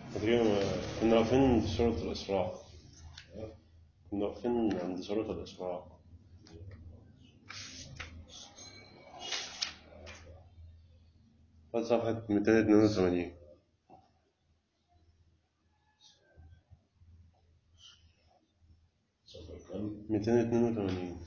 تقريبا كنا واقفين في سورة الإسراء. كنا واقفين عند سورة الإسراء. صفحة 282. 282.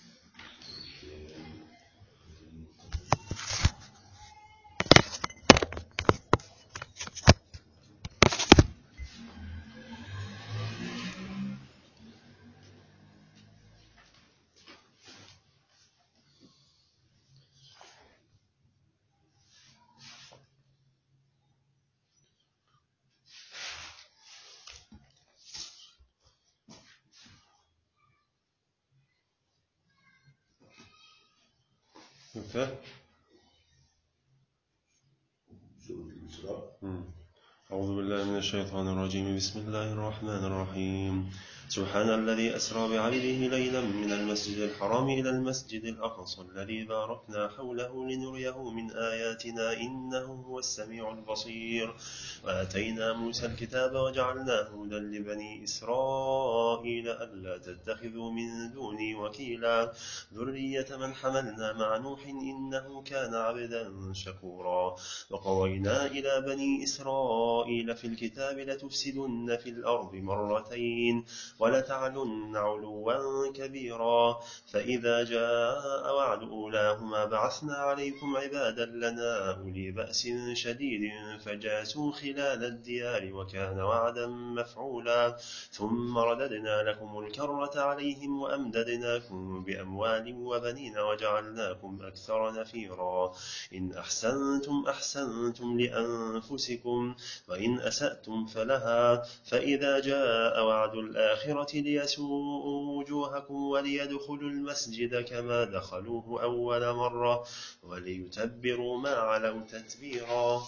أعوذ بالله من الشيطان الرجيم. بسم الله الرحمن الرحيم. سبحان الذي أسرى بعبده ليلا من المسجد الحرام إلى المسجد الأقصى الذي باركنا حوله لنريه من آياتنا إنه هو السميع البصير. وآتينا موسى الكتاب وجعلناه هدى لبني إسرائيل ألا تتخذوا من دوني وكيلا ذرية من حملنا مع نوح إنه كان عبدا شكورا. وقضينا إلى بني إسرائيل في الكتاب لتفسدن في الأرض مرتين ولتعلن علوا كبيرا فإذا جاء وعد أولاهما بعثنا عليكم عبادا لنا أولي بأس شديد فجاسوا خلال الديار وكان وعدا مفعولا. ثم رددنا لكم الكرة عليهم وأمددناكم بأموال وبنين وجعلناكم أكثر نفيرا. إن أحسنتم أحسنتم لأنفسكم وإن أسأتم فلها فإذا جاء وعد الآخرة ليسوءوا وجوهكم وليدخلوا المسجد كما دخلوه أول مرة وليتبروا ما علوا تتبيرا.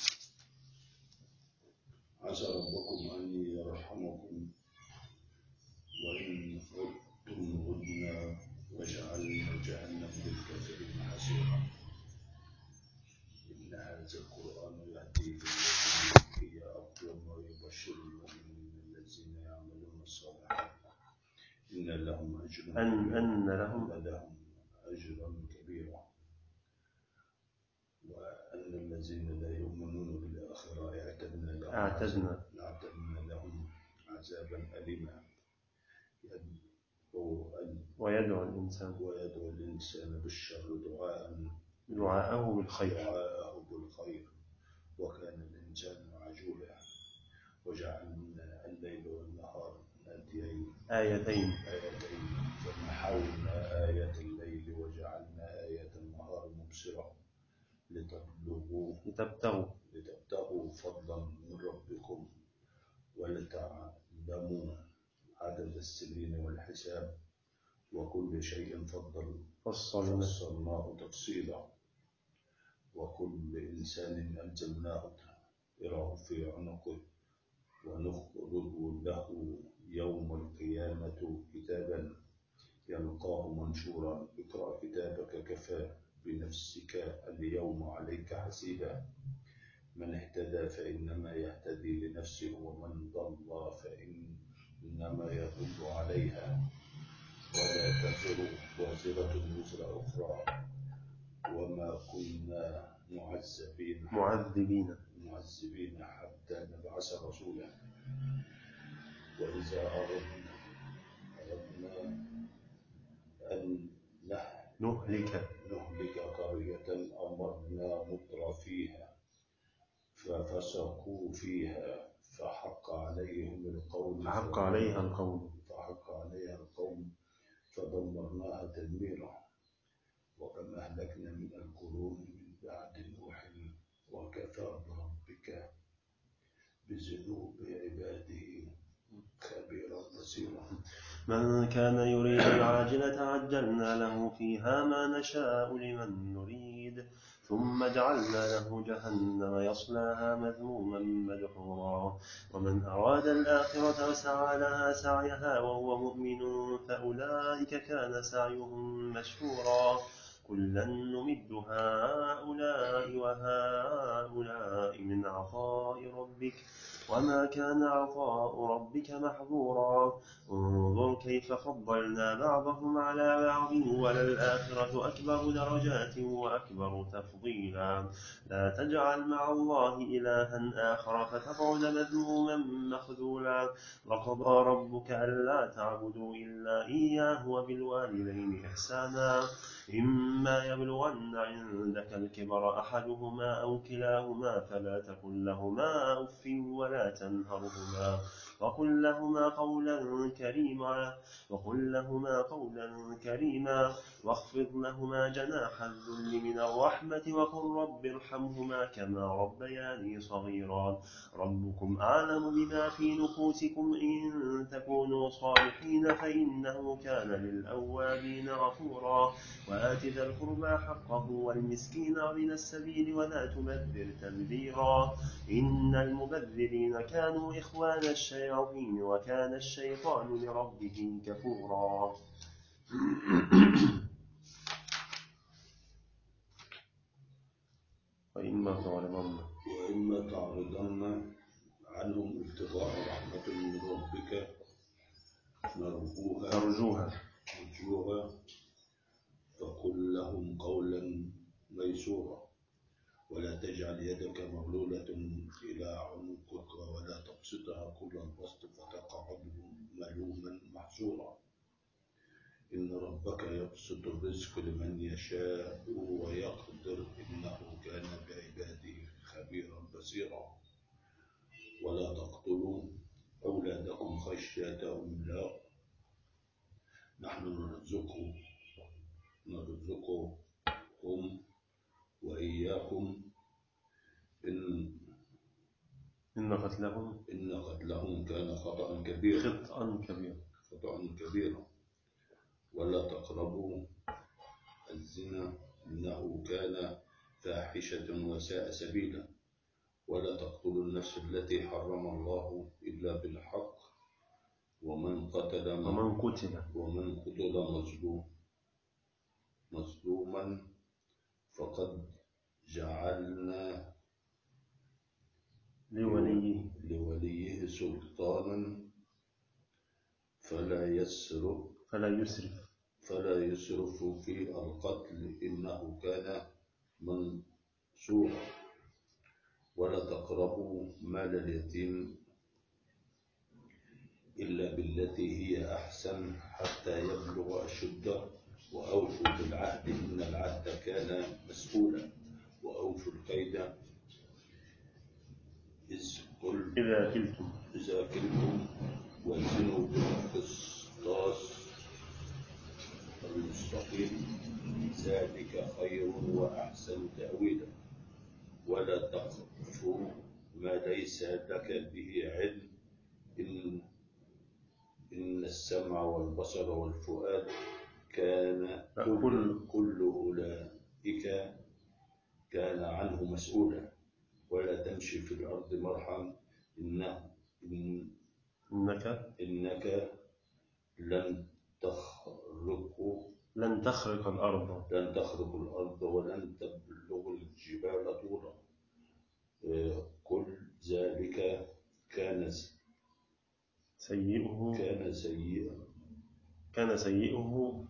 عسى ربكم أن يرحمكم وإن عدتم عدنا وجعلنا جهنم للكافرين حسيرا. إن هذا القرآن يهدي للتي هي أقوم ويبشر المؤمنين الذين يعملون الصالحات إن لهم أجرا كبيرا وأن الذين لا يؤمنون بالآخرة أعتدنا لهم عذابا أليما. ويدعو الإنسان بالشر دعاءه بالخير وكان الإنسان عجولا. وجعلنا الليل والنهار آيتين فمحونا آية الليل وجعلنا آية النهار مبصرة لتبتغوا فضلا من ربكم ولتعلموا عدد السنين والحساب وكل شيء فصلناه تفصيلا. وكل إنسان ألزمناه طائره في عنقه ونخرج له يوم القيامة كتابا يلقاه منشورا اقرأ كتابك كفى بنفسك اليوم عليك حسيبا. من اهتدى فإنما يهتدي لنفسه ومن ضل فإنما يضل عليها ولا تزر وازرة وزر أخرى وما كنا معذبين حتى نبعث رسولا. وإذا أردنا أن نهلك قرية أمرنا متر فيها ففسقوا فيها فحق عليها القول فدمرناها تدميرا. وكم أهلكنا من القرون من بعد نوح وكفى بربك بذنوب عباده خبيرا بصيرا. من كان يريد العاجلة عجلنا له فيها ما نشاء لمن نريد ثم جعلنا له جهنم يصلاها مذموما مدحورا. ومن أراد الآخرة وسعى لها سعيها وهو مؤمن فأولئك كان سعيهم مشكورا. كلا نمد هؤلاء وهؤلاء من عطاء ربك وما كان عطاء ربك محظورا انظر كيف فضلنا بعضهم على بعض وللآخرة أكبر درجات وأكبر تفضيلا لا تجعل مع الله إلها آخر فتقعد مذموما مخذولا وقضى ربك ألا تعبدوا إلا إياه وبالوالدين إحسانا إما يبلغن عندك الكبر أحدهما أو كلاهما فلا تقل لهما أف ولا تنهرهما وقل لهما قولا كريما واخفض لهما جناح الذل من الرحمة وقل رب ارحمهما كما ربياني صغيرا ربكم أعلم بما في نفوسكم إن تكونوا صالحين فإنه كان للأوابين غفورا وآت ذا القربى حقه والمسكين وابن السبيل ولا تبذر تبذيرا إن المبذرين كانوا إخوان الشياطين وكان الشيطان لربه كفورا وإما تعرضن عنهم ابتغاء رحمة من ربك نرجوها فقل لهم قولا ميسورا ولا تجعل يدك مغلولة إلى عنقك ولا تبسطها كل البسط فتقعد ملوما محسورا إن ربك يبسط الرزق لمن يشاء ويقدر إنه كان بعباده خبيرا بصيرا ولا تقتلوا أولادكم خشية إملاق نحن نرزقكم وإياكم إن قتلهم كان خطأ كبيرا ولا تقربوا الزنا إنه كان فاحشة وساء سبيلا ولا تقتلوا النفس التي حرم الله إلا بالحق ومن قتل مظلوما فقد جعلنا لوليه سلطانا فلا يسرف في القتل إنه كان منصورا ولا تقربوا مال اليتيم إلا بالتي هي أحسن حتى يبلغ أشده وأوفوا بالعهد إن العهد كان مسؤولا وأوفوا الكيد إذا كلتم وزنوا بالقسطاس المستقيم ذلك خير وأحسن تأويلا ولا تقف ما ليس لك به علم إن السمع والبصر والفؤاد كان كل أولئك كان عنه مسؤولا ولا تمشي في الأرض مرحا إنك لن تخرق الأرض ولن تبلغ الجبال طولا كل ذلك كان سيئه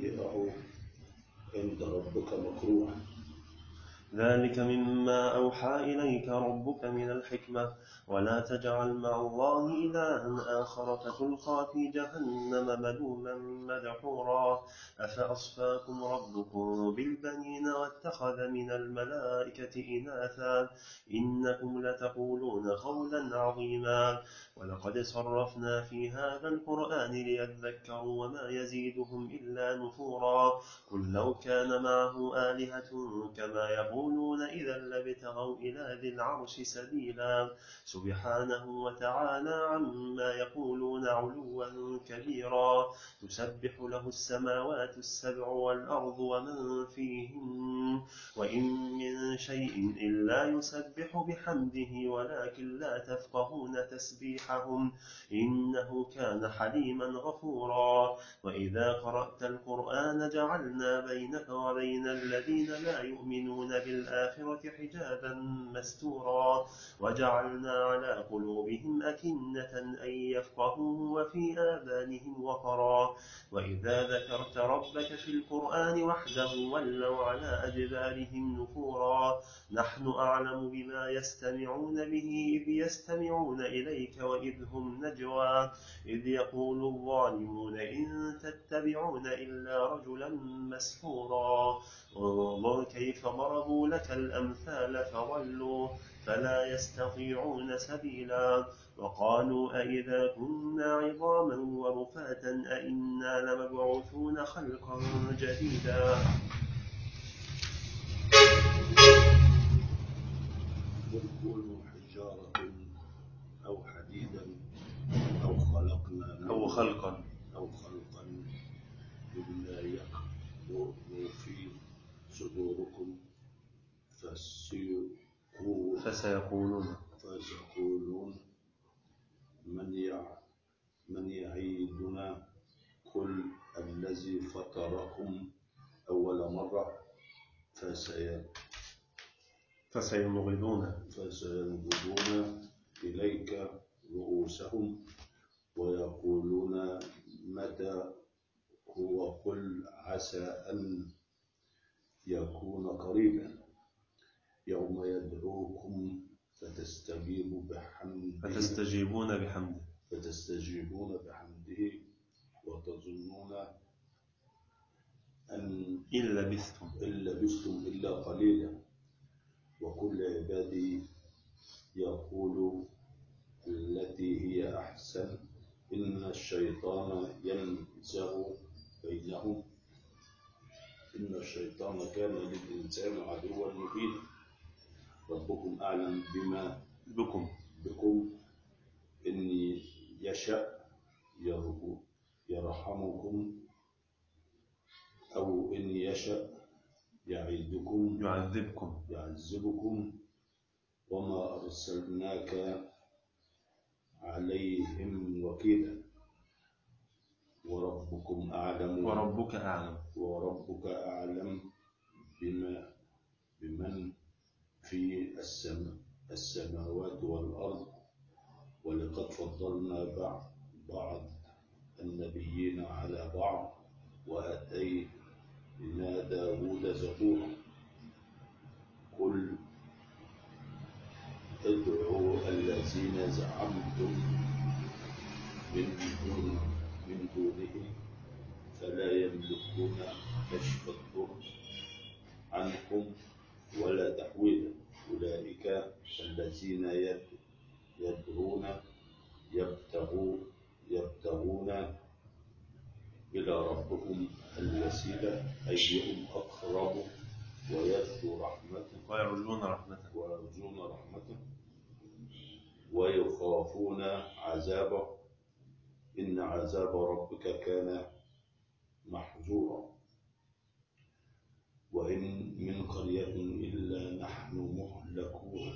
عند ربك مكروها ذلك مما أوحى إليك ربك من الحكمة ولا تجعل مع الله إلها آخر فتلقى في جهنم ملوما مدحورا أفأصفاكم ربكم بالبنين واتخذ من الملائكة إناثا إنكم لتقولون قولا عظيما ولقد صرفنا في هذا القرآن ليذكروا وما يزيدهم إلا نفورا قل لو كان معه آلهة كما يقول يقولون إذا لابتغوا إلى ذي العرش سبيلا سبحانه وتعالى عما يقولون علوا كبيرا تسبح له السماوات السبع والأرض ومن فيهن وإن من شيء إلا يسبح بحمده ولكن لا تفقهون تسبيحهم إنه كان حليما غفورا وإذا قرأت القرآن جعلنا بينك وبين الذين لا يؤمنون بالآخرة حجابا مستورا وجعلنا على قلوبهم أكنة أن يفقهوه وفي آذانهم وقرا وإذا ذكرت ربك في القرآن وحده ولوا على أدبارهم نفورا نحن أعلم بما يستمعون به إذ يستمعون إليك وإذ هم نجوى إذ يقول الظالمون إن تتبعون إلا رجلا مسحورا انظر كيف ضربوا لك الأمثال فضلوا فلا يستطيعون سبيلا وقالوا أئذا كنا عظاما ورفاتا أئنا لمبعوثون خلقا جديدا قل كونوا حجارة أو حديدا أو خلقا مما يكبر في صدوركم فسيقولون من يعيدنا قل الذي فطركم أول مرة فسينغضون إليك رؤوسهم ويقولون متى هو قل عسى أن يكون قريبا يوم يدعوكم فتستجيبون بحمده وتظنون أن إن لبثتم إلا قليلا وكل عبادي يقول التي هي أحسن إن الشيطان ينزغ بينهم إن الشيطان كان للإنسان عدوا مبينا ربكم أعلم بما بكم إن يشاء يرحمكم أو إن يشاء يعذبكم وما أرسلناك عليهم وكيلا وربك أعلم بمن في السماوات والأرض ولقد فضلنا بعض النبيين على بعض وآتينا داود زبورا قل ادعوا الذين زعمتم من دونه فلا يملكون كشف الضر عنكم ولا تحويلا أولئك الذين يبتغون إلى ربهم الوسيلة أيهم أقرب ويرجون رحمته ويخافون عذابه إن عذاب ربك كان محذورا وإن من قرية إلا نحن مهلكوها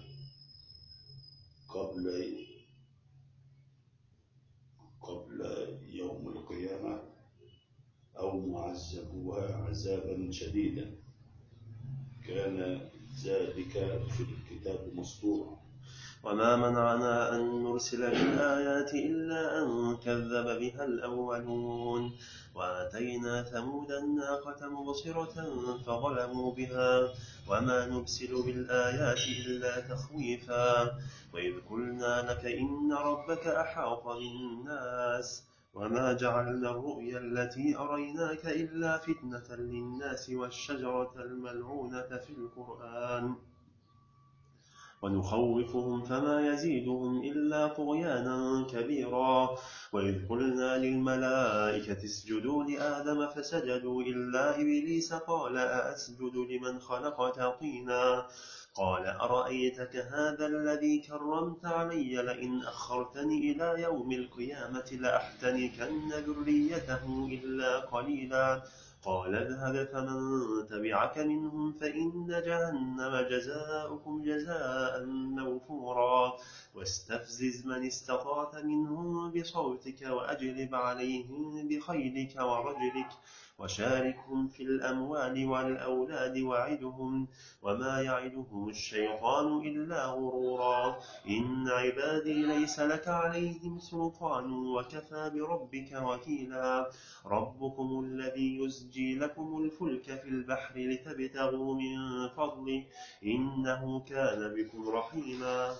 قبل يوم القيامة أو معذبوها عذابا شديدا كان ذلك في الكتاب مسطورا وما منعنا أن نرسل بالآيات إلا أن كذب بها الأولون وآتينا ثمود الناقة مبصرة فظلموا بها وما نرسل بالآيات إلا تخويفا وإذ قلنا لك إن ربك أحاط بالناس وما جعلنا الرؤيا التي أريناك إلا فتنة للناس والشجرة الملعونة في القرآن ونخوفهم فما يزيدهم إلا طغيانا كبيرا. وإذ قلنا للملائكة اسجدوا لآدم فسجدوا إلا إبليس قال أأسجد لمن خلقت طينا قال أرأيتك هذا الذي كرمت علي لئن أخرتني إلى يوم القيامة لأحتنكن ذريته إلا قليلا قال اذهب فمن تبعك منهم فإن جهنم جزاؤكم جزاء موفورا واستفزز من استطعت منهم بصوتك وأجلب عليهم بخيلك ورجلك وشاركهم في الأموال والأولاد وعدهم وما يعدهم الشيطان إلا غرورا إن عبادي ليس لك عليهم سلطان وكفى بربك وكيلا ربكم الذي يزجي لكم الفلك في البحر لتبتغوا من فضله إنه كان بكم رحيما.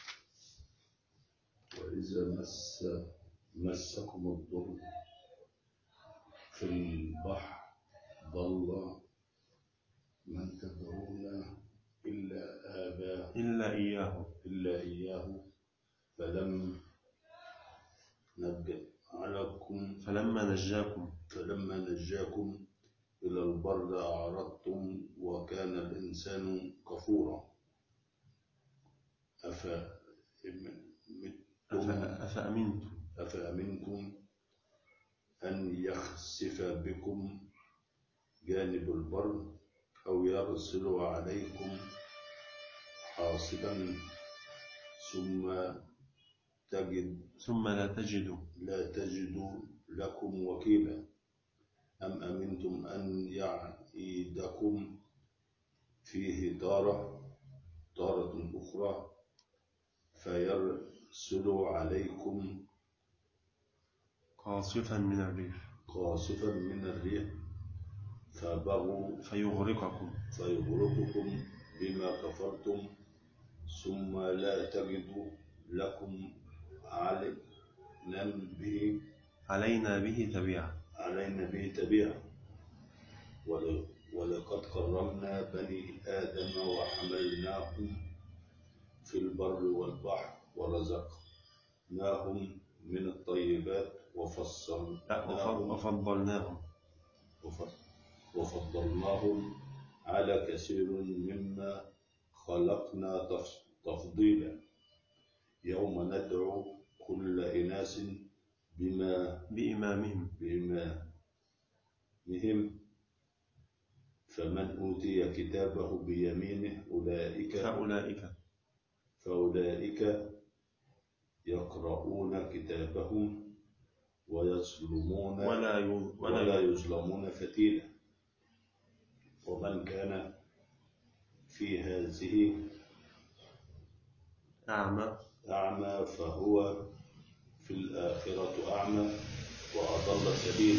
وإذا مسكم الضر في البحر ضل من تدعون إلا إياه فلما نجاكم إلى البر أعرضتم وكان الإنسان كفورا. أفأمنتم أن يخسف بكم جانب البر أو يرسل عليكم حاصبا ثم لا تجدوا لكم وكيلا أم أمنتم أن يعيدكم فيه تارة أخرى فيرسل عليكم قاصفا من الريح فيغرقكم بما كفرتم ثم لا تجدوا لكم علينا به تبيعا. ولقد كرمنا بني آدم وحملناهم في البر والبحر ورزقناهم من الطيبات وفضلناهم على كثير مما خلقنا تفضيلا. يوم ندعو كل إناس بإمامهم فمن أوتي كتابه بيمينه فأولئك يقرؤون كتابهم ولا يظلمون فتيلا. ومن كان في هذه أعمى فهو في الآخرة أعمى وأضل سبيلا.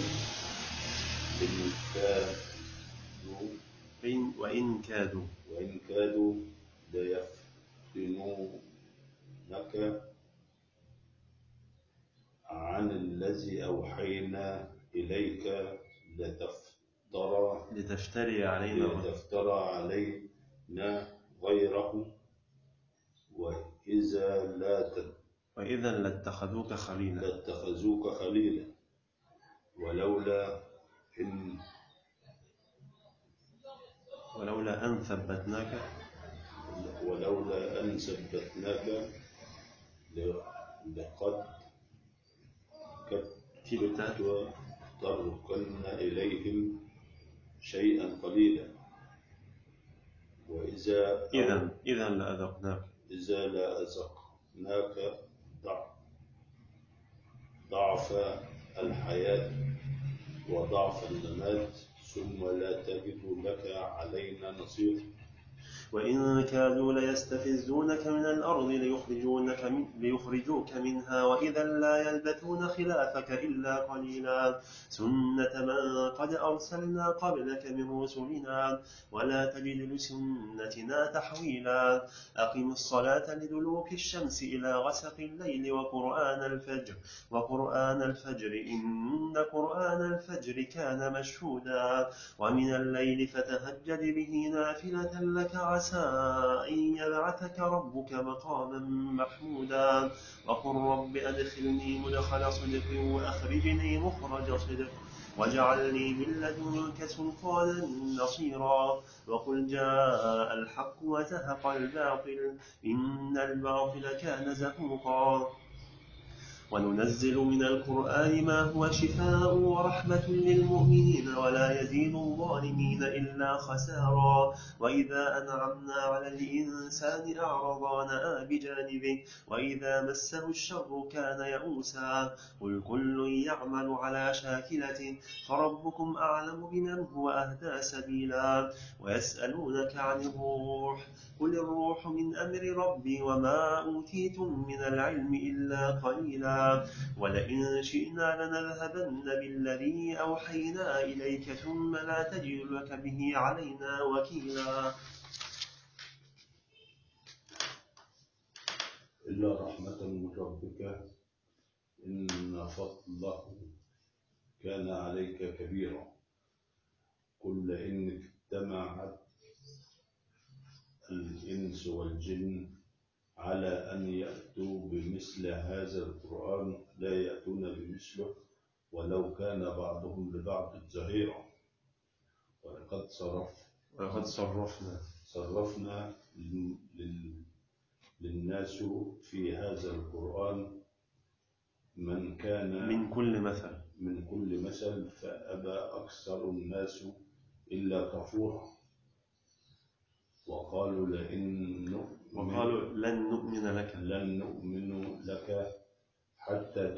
وإن كادوا ليفتنونك عن الذي أوحينا إليك لتفتري علينا غيره وإذا لاتخذوك خليلا ولولا أن ثبتناك لقد كدت تركن إليهم شيئا قليلا. إذا لأذقناك ضعف الحياة وضعف الممات ثم لا تجد لك علينا نصير. وإن كادوا ليستفزونك من الأرض ليخرجونك ليخرجوك منها وإذا لا يلبثون خلافك إلا قليلا سنة من قد أرسلنا قبلك من رسلنا ولا تجد لسنتنا تحويلا أقم الصلاة لدلوك الشمس إلى غسق الليل وقرآن الفجر إن قرآن الفجر كان مشهودا ومن الليل فتهجد به نافلة لك عسى أن يبعثك ربك مقاما محمودا وقل رب أدخلني مدخل صدق وأخرجني مخرج صدق واجعلني من لدنك سلطانا نصيرا وقل جاء الحق وزهق الباطل إن الباطل كان زهوقا وننزل من القرآن ما هو شفاء ورحمة للمؤمنين ولا يزيد الظالمين إلا خسارا وإذا أنعمنا على الإنسان أعرض ونأى بجانبه وإذا مسه الشر كان يئوسا قل كل يعمل على شاكلته فربكم أعلم بمن هو أهدى سبيلا ويسألونك عن الروح قل الروح من أمر ربي وما أوتيتم من العلم إلا قليلا ولئن شئنا لنذهبن بالذي أوحينا إليك ثم لا تجد لك به علينا وكيلا إلا رحمة من ربك إن فضله كان عليك كبيرا قل إن اجتمعت الإنس والجن على أن يأتوا بمثل هذا القرآن لا يأتون بمثله ولو كان بعضهم لبعض ظهيرا ولقد صرفنا للناس في هذا القرآن من كان من كل مثل فأبى أكثر الناس إلا كفورا وقالوا لن نؤمن لك حتى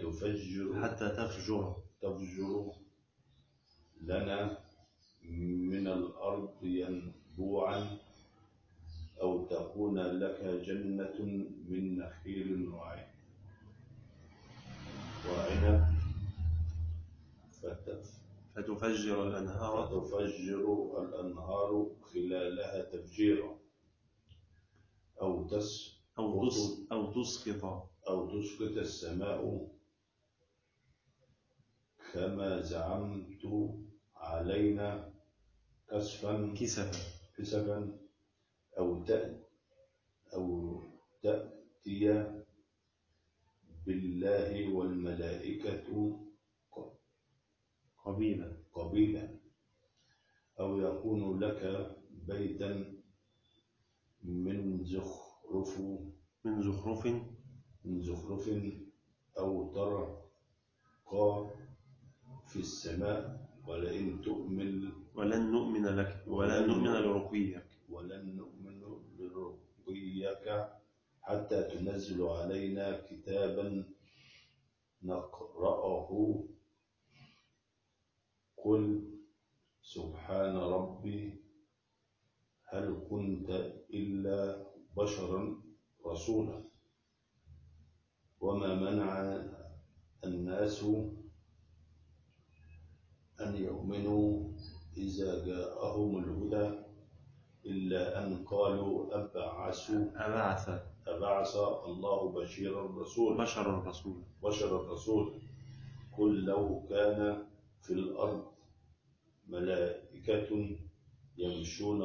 تفجر لنا من الأرض ينبوعا أو تكون لك جنة من نخيل وعنب فتفجر الأنهار خلالها تفجيرا أو تسقط السماء كما زعمت علينا كسفا أو تأتي بالله والملائكة قبيلا أو يكون لك بيتا من زخرف أو ترقى في السماء ولن نؤمن لرقيك حتى تنزل علينا كتابا نقرأه قل سبحان ربي هل كنت إلا بشرا رسولا وما منع الناس أن يؤمنوا إذا جاءهم الهدى إلا أن قالوا أبعث الله بشرا رسولا قل لو كان في الأرض ملائكة يمشون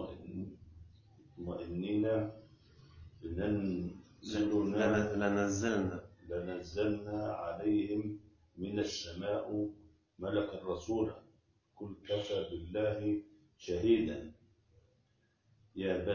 مطمئنين لنزلنا عليهم من السماء ملكا رسولا قل كفى بالله شهيدا يا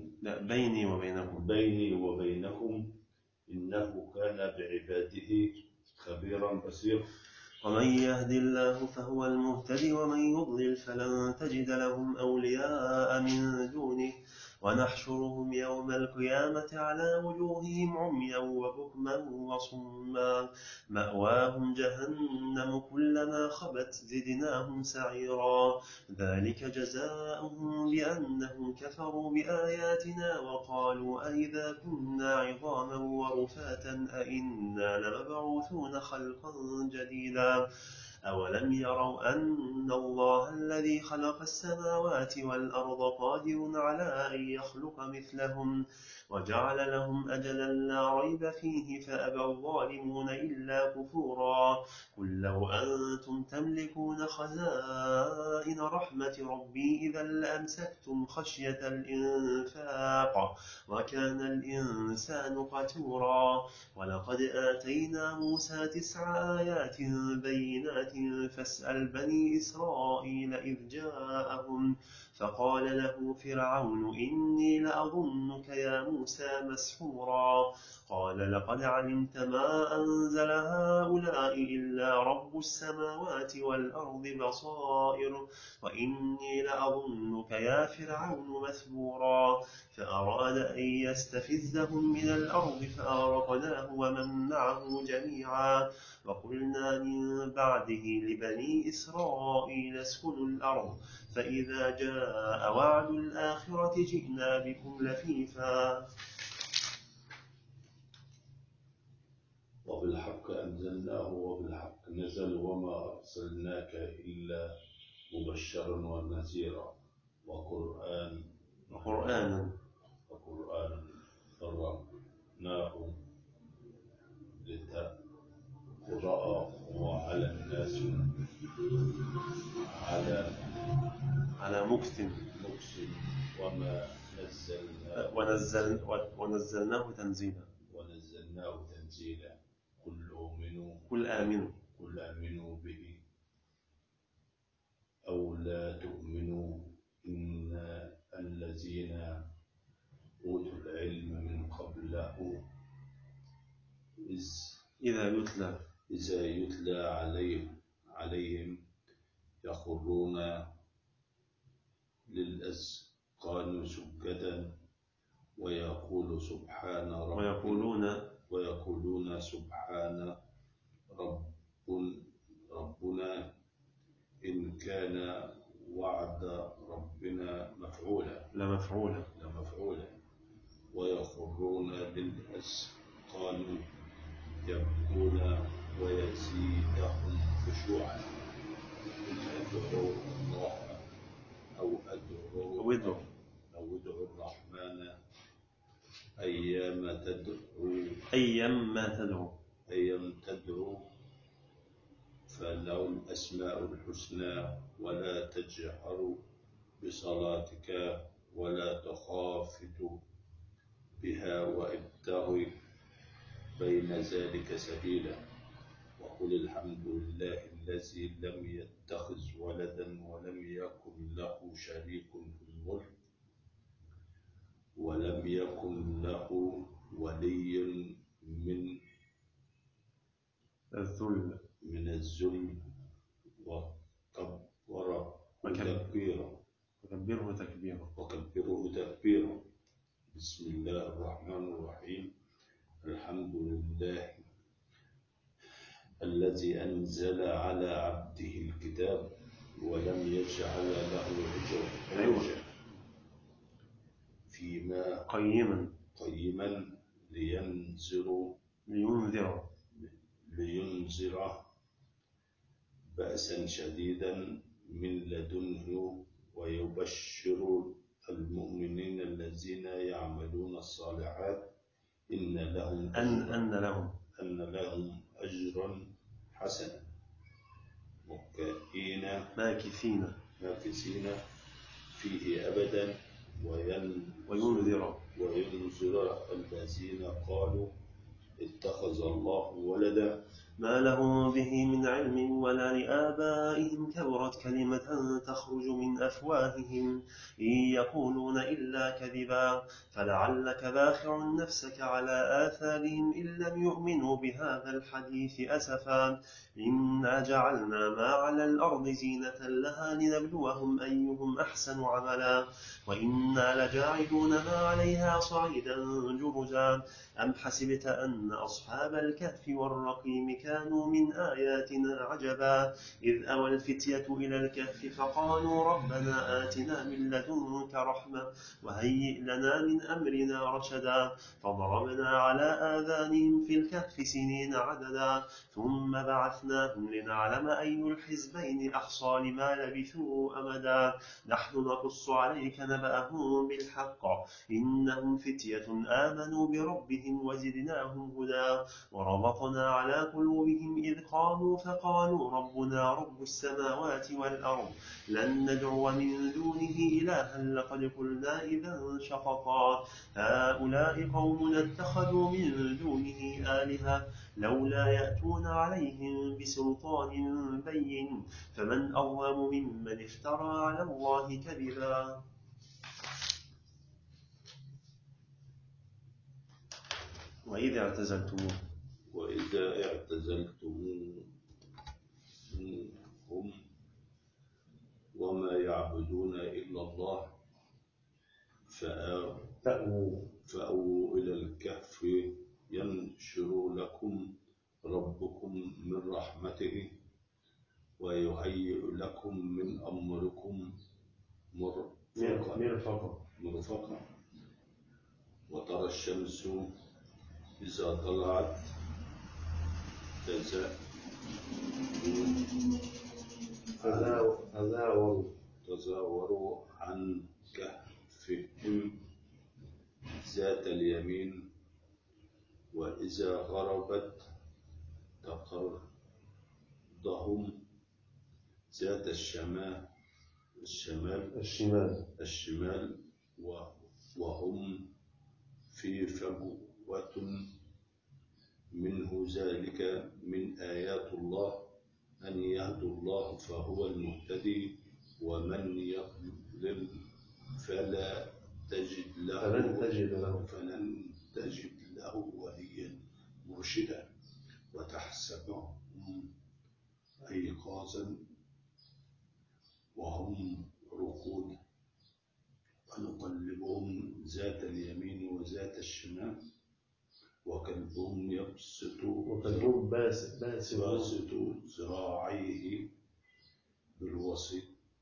بيني وبينكم إنه كان بعباده خبيرا بصيرا ومن يهد الله فهو المهتدي ومن يضلل فلن تجد لهم أولياء من دونه ونحشرهم يوم القيامة على وجوههم عميا وبكما وصما مأواهم جهنم كلما خبت زدناهم سعيرا ذلك جزاؤهم بأنهم كفروا بآياتنا وقالوا أئذا كنا عظاما ورفاتا أئنا لمبعوثون خلقا جديدا أولم يروا أن الله الذي خلق السماوات والأرض قادر على أن يخلق مثلهم وجعل لهم أجلا لا ريب فيه فأبى الظالمون إلا كفورا قل لو أنتم تملكون خزائن رحمة ربي إذا لأمسكتم خشية الإنفاق وكان الإنسان قتورا ولقد آتينا موسى 9 آيات بينات فاسأل بني إسرائيل إذ جاءهم فقال له فرعون إني لأظنك يا موسى مسحورا قال لقد علمت ما أنزل هؤلاء إلا رب السماوات والأرض بصائر وإني لأظنك يا فرعون مثبورا فأراد أن يستفزهم من الأرض فأغرقناه ومن معه جميعا وقلنا من بعده لبني إسرائيل اسكنوا الأرض فإذا جاء وعد الآخرة جئنا بكم لفيفا وبالحق أنزلناه وبالحق نزل وما أرسلناك إلا مبشرا ونذيرا وقرآنا فرقناه لتقرأه على الناس على مكث وما ونزلناه تنزيلا قل آمنوا به أو لا تؤمنوا إن الذين أوتوا العلم من قبله إذا يتلى عليهم يخرون للأذقان سجدا ويقولون سبحان ربنا إن كان وعد ربنا لمفعولا ويخرون للأذقان يبكون ويزيدهم خشوعا ادعوا الله أو ادعوا الرحمن أيما تدعو فله الأسماء الحسنى ولا تجهر بصلاتك ولا تخافت بها وابتغ بين ذلك سبيلا وقل الحمد لله الذي لم يتخذ ولدا ولم يكن له شريك في الملك ولم يكن له ولي من الذل وكبره تكبيرا بسم الله الرحمن الرحيم الحمد لله الذي أنزل على عبده الكتاب ولم يجعل له عوجا فيما قيما لينذر بأسا شديدا من لدنه ويبشر المؤمنين الذين يعملون الصالحات أن لهم أجرا حسنا ماكثين فيه أبدا وينذر الذين قالوا اتخذ الله ولدا ما لهم به من علم ولا لآبائهم كبرت كلمة تخرج من أفواههم إن يقولون إلا كذبا فلعلك باخع نفسك على آثارهم إن لم يؤمنوا بهذا الحديث أسفا إنا جعلنا ما على الأرض زينة لها لنبلوهم أيهم أحسن عملا وإنا لجاعلون ما عليها صعيدا جرزا أم حسبت أن أصحاب الكهف والرقيم كانوا من آياتنا عجبا إذ أوى الفتية إلى الكهف فقالوا ربنا آتنا من لدنك رحمة وهيئ لنا من أمرنا رشدا فضربنا على آذانهم في الكهف سنين عددا ثم بعثناهم لنعلم أي الحزبين أحصى لما لبثوا أمدا نحن نقص عليك نبأهم بالحق إنهم فتية آمنوا بربهم وزدناهم هدى وربطنا على قلوبهم إذ قاموا فقالوا ربنا رب السماوات والأرض لن ندعو من دونه إلها لقد قلنا إذا شططا هؤلاء قومنا اتخذوا من دونه آلهة لولا يأتون عليهم بسلطان بين فمن أظلم ممن افترى على الله كذبا. وإذا اعتزلتموهم وما يعبدون إلا الله فأووا إلى الكهف ينشر لكم ربكم من رحمته ويهيئ لكم من أمركم مرفقا وترى الشمس إذا طلعت تزاوروا عن كهفهم ذات اليمين وإذا غربت تقرضهم ذات الشمال وهم في فجوة منه ذلك من آيات الله أن يهدوا الله فهو المهتدي ومن يضلل فلن تجد له وليا مرشدا وتحسبهم أيقاظا وهم رقود ونقلبهم ذات اليمين وذات الشمال وكلبهم باسط ذراعيه بالوسط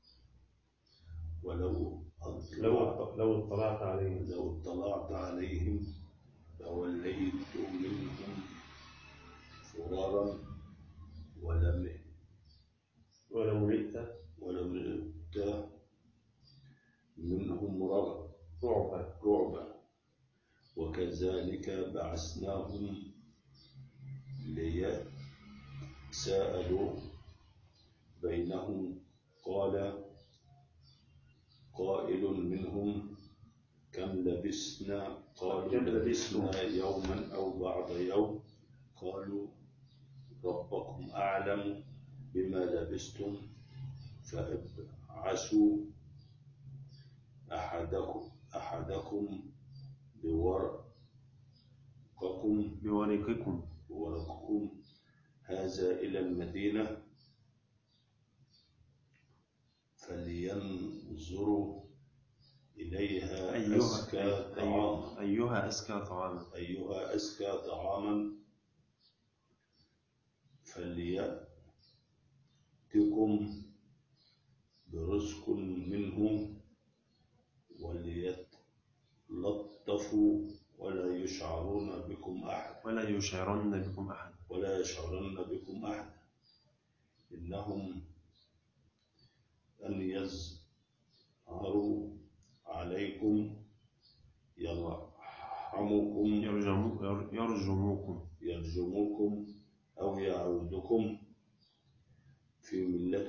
ولو اطلعت عليهم لوليت منهم فرارا ولملئت منهم رعبا وكذلك بعثناهم ليتساءلوا بينهم قال قائل منهم كم لبثنا قالوا لبثنا يوما أو بعض يوم قالوا ربكم أعلم بما لبثتم فابعثوا أحدكم بورقكم هذا إلى المدينة فلينظروا إليها أيها أزكى طعاما فليأتكم برزق منه وليتلطفوا ولا يشعرن بكم أحد إنهم أن يظهروا عليكم يرجموكم أو يعودكم في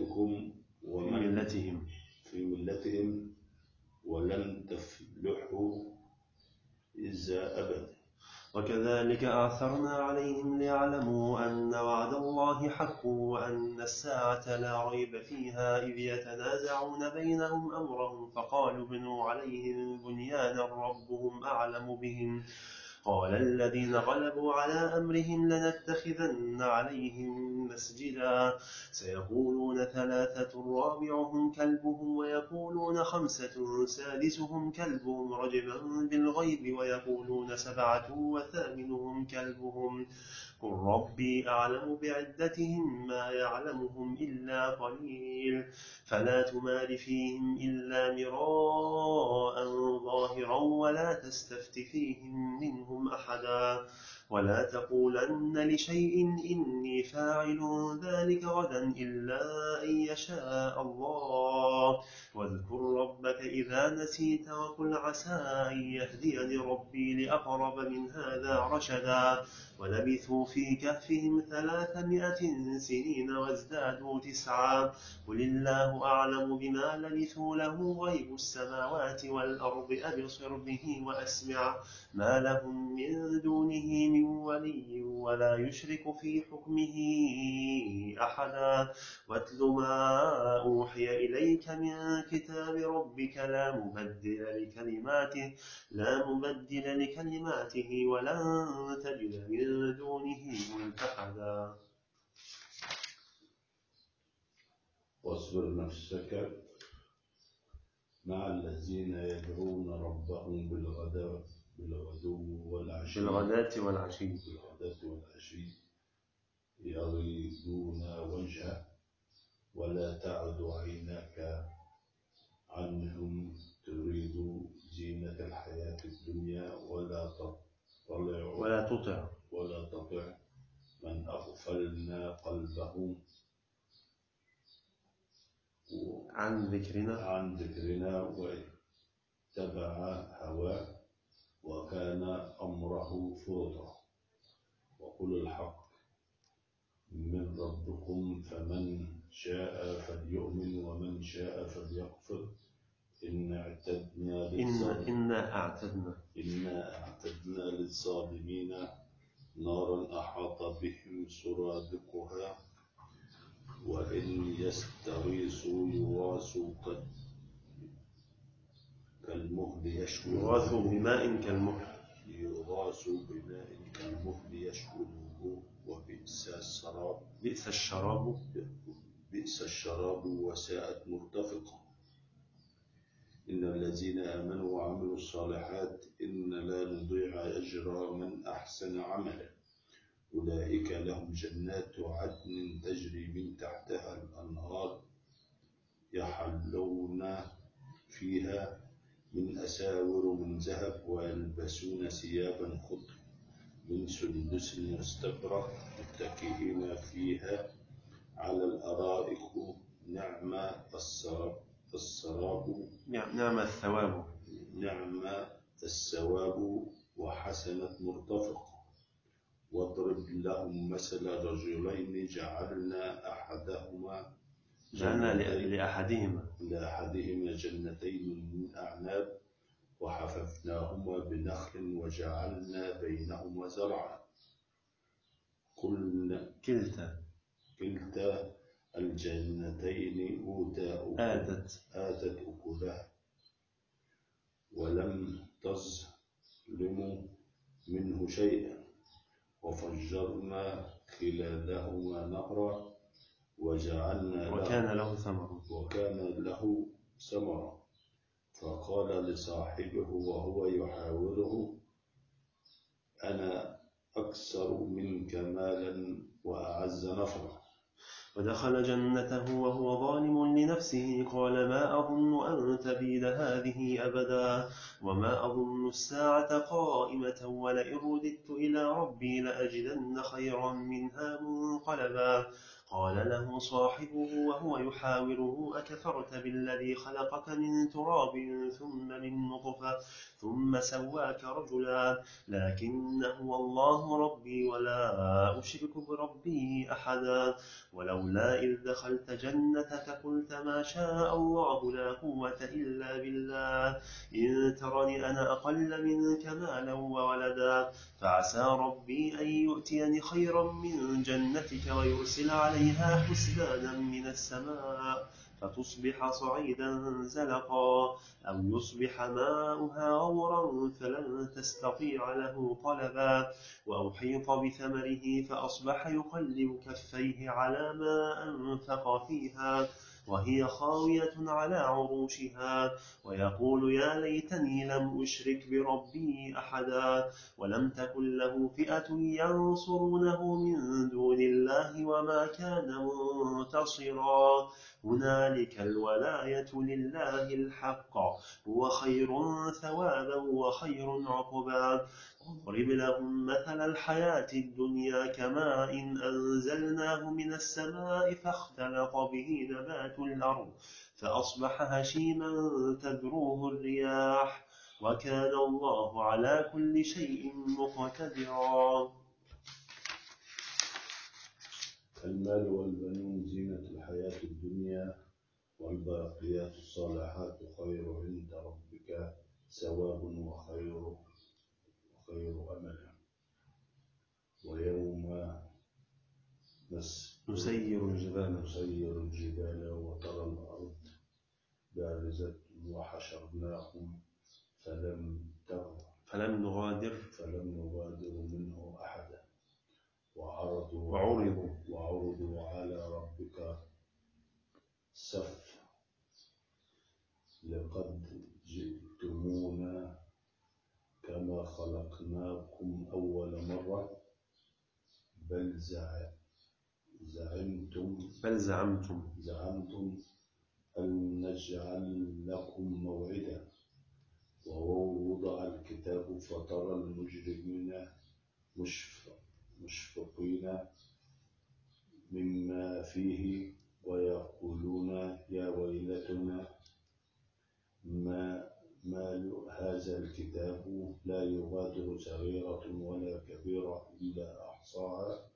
ملتهم ولن تفلحوا إذا أبدا. وكذلك أعثرنا عليهم ليعلموا أن وعد الله حق وأن الساعة لا ريب فيها إذ يتنازعون بينهم أمرهم فقالوا ابنوا عليهم بنيانا ربهم أعلم بهم قال الذين غلبوا على أمرهم لنتخذن عليهم مسجدا سيقولون 3 رابعهم كلبهم ويقولون 5 سادسهم كلبهم رجما بالغيب ويقولون 7 وثامنهم كلبهم قل ربي أعلم بعدتهم ما يعلمهم إلا قليل فلا تمار فيهم إلا مراء ظاهرا ولا تستفت فيهم منهم أحدا ولا تقولن لشيء إني فاعل ذلك غدا إلا أن يشاء الله واذكر ربك إذا نسيت وقل عسى أن يهديني ربي لأقرب من هذا رشدا ولبثوا في كهفهم 300 سنين وازدادوا 9 قل الله أعلم بما لبثوا له غيب السماوات والأرض أبصر به وأسمع ما لهم من دونه من ولي ولا يشرك في حكمه أحدا واتل ما أوحي إليك من كتاب ربك لا مبدل لكلماته ولن تجد من دونه ملتحدا واصبر نفسك مع الذين يدعون ربهم بالغداة والعشي يريدون وجهه ولا تعد عيناك عنهم تريد زينة الحياة الدنيا ولا تطع من أغفلنا قلبه عن ذكرنا واتبع هواه وكان أمره فرطا وقل الحق من ربكم فمن شاء فليؤمن ومن شاء فليكفر إنا أعتدنا للظالمين نارا أحاط بهم سرادقها وإن يستغيثوا يغاثوا بماء كالمهل يشكله وبئس الشراب وساءت مرتفقا إن الذين آمنوا وعملوا الصالحات إن لا نضيع أجر من أحسن عملا أولئك لهم جنات عدن تجري من تحتها الأنهار يحلون فيها من أساور من ذهب ويلبسون ثيابا خضر من سندس واستبرق متكئين فيها على الأرائك نعم الثواب وحسنت مرتفقة واضرب لهم مثل رجلين جعلنا لأحدهما جنتين من أعناب وحففناهما بنخل وجعلنا بينهما زرعا كلتا الجنتين آتت أكلها ولم تظلم منه شيئا وفجرنا خلالهما نهرا وكان له ثمر فقال لصاحبه وهو يحاوره أنا أكثر منك مالا وأعز نفرا ودخل جنته وهو ظالم لنفسه قال ما أظن أن تبيد هذه أبدا وما أظن الساعة قائمة ولئن رددت إلى ربي لأجدن خيرا منها منقلبا قال له صاحبه وهو يحاوره أكفرت بالذي خلقك من تراب ثم من نطفة ثم سواك رجلا لكن هو الله ربي ولا أشرك بربي أحدا ولولا إذ دخلت جنتك قلت ما شاء الله لا قوة إلا بالله إن ترني أنا أقل منك مالا وولدا فعسى ربي أن يؤتيني خيرا من جنتك ويرسل عليها حسبانا من السماء فتصبح صعيدا زلقا أو يصبح ماؤها غورا فلن تستطيع له طلبا وأحيط بثمره فأصبح يقلب كفيه على ما أنفق فيها وهي خاوية على عروشها ويقول يا ليتني لم أشرك بربي أحدا ولم تكن له فئة ينصرونه من دون الله وما كان منتصرا هنالك الولاية لله الحق هو خير ثوابا وخير عقبا واضرب لهم مثل الحياة الدنيا كماء إن أنزلناه من السماء فاختلط به نبات الأرض فأصبح هشيما تذروه الرياح وكان الله على كل شيء مقتدرا. المال والبنون زينة الحياة الدنيا والباقيات الصالحات خير عند ربك ثواب وخير أملا ويوم نسير الجبال وترى الأرض بارزة وحشرناهم فلم نغادر منه أحدا وعرضوا على ربك صف لقد جئتمونا كما خلقناكم أول مرة بل زعمتم أن نجعل لكم موعدا ووضع الكتاب فترى المجرمين مشفقين مما فيه ويقولون يا ويلتنا ما هذا الكتاب لا يغادر صغيرة ولا كبيرة إلا أحصاها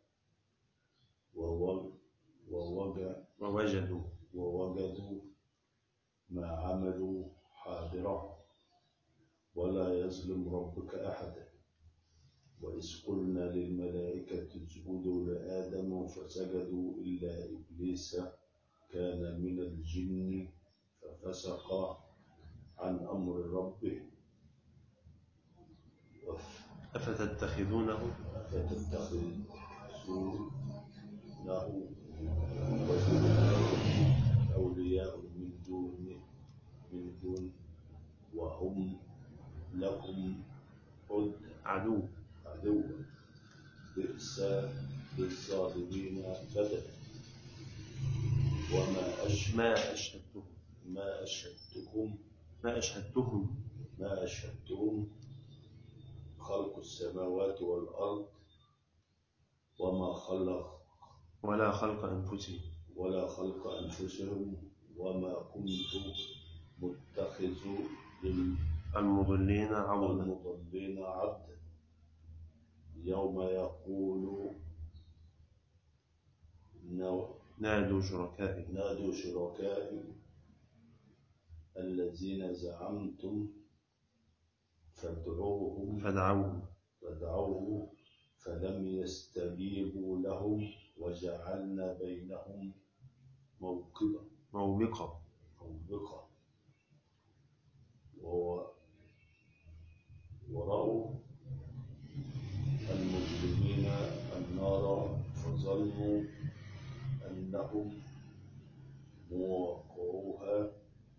ووجدوا ما عملوا حاضرا ولا يظلم ربك أحدا وإذ قلنا للملائكة اسجدوا لآدم فسجدوا إلا إبليس كان من الجن ففسق عن أمر ربه أفتتخذونه أولياء من دون وهم لكم عدو بئس للظالمين بدلا ما أشهدتهم خلق السماوات والأرض ولا خلق أنفسهم وما كنت متخذ المضلين عبدا يوم يقول نادوا شركائي الذين زعمتم فادعوهم فلم يستجيبوا لهم وجعلنا بينهم موبقا ورأوا المجرمين النار فظنوا أنهم مواقعوها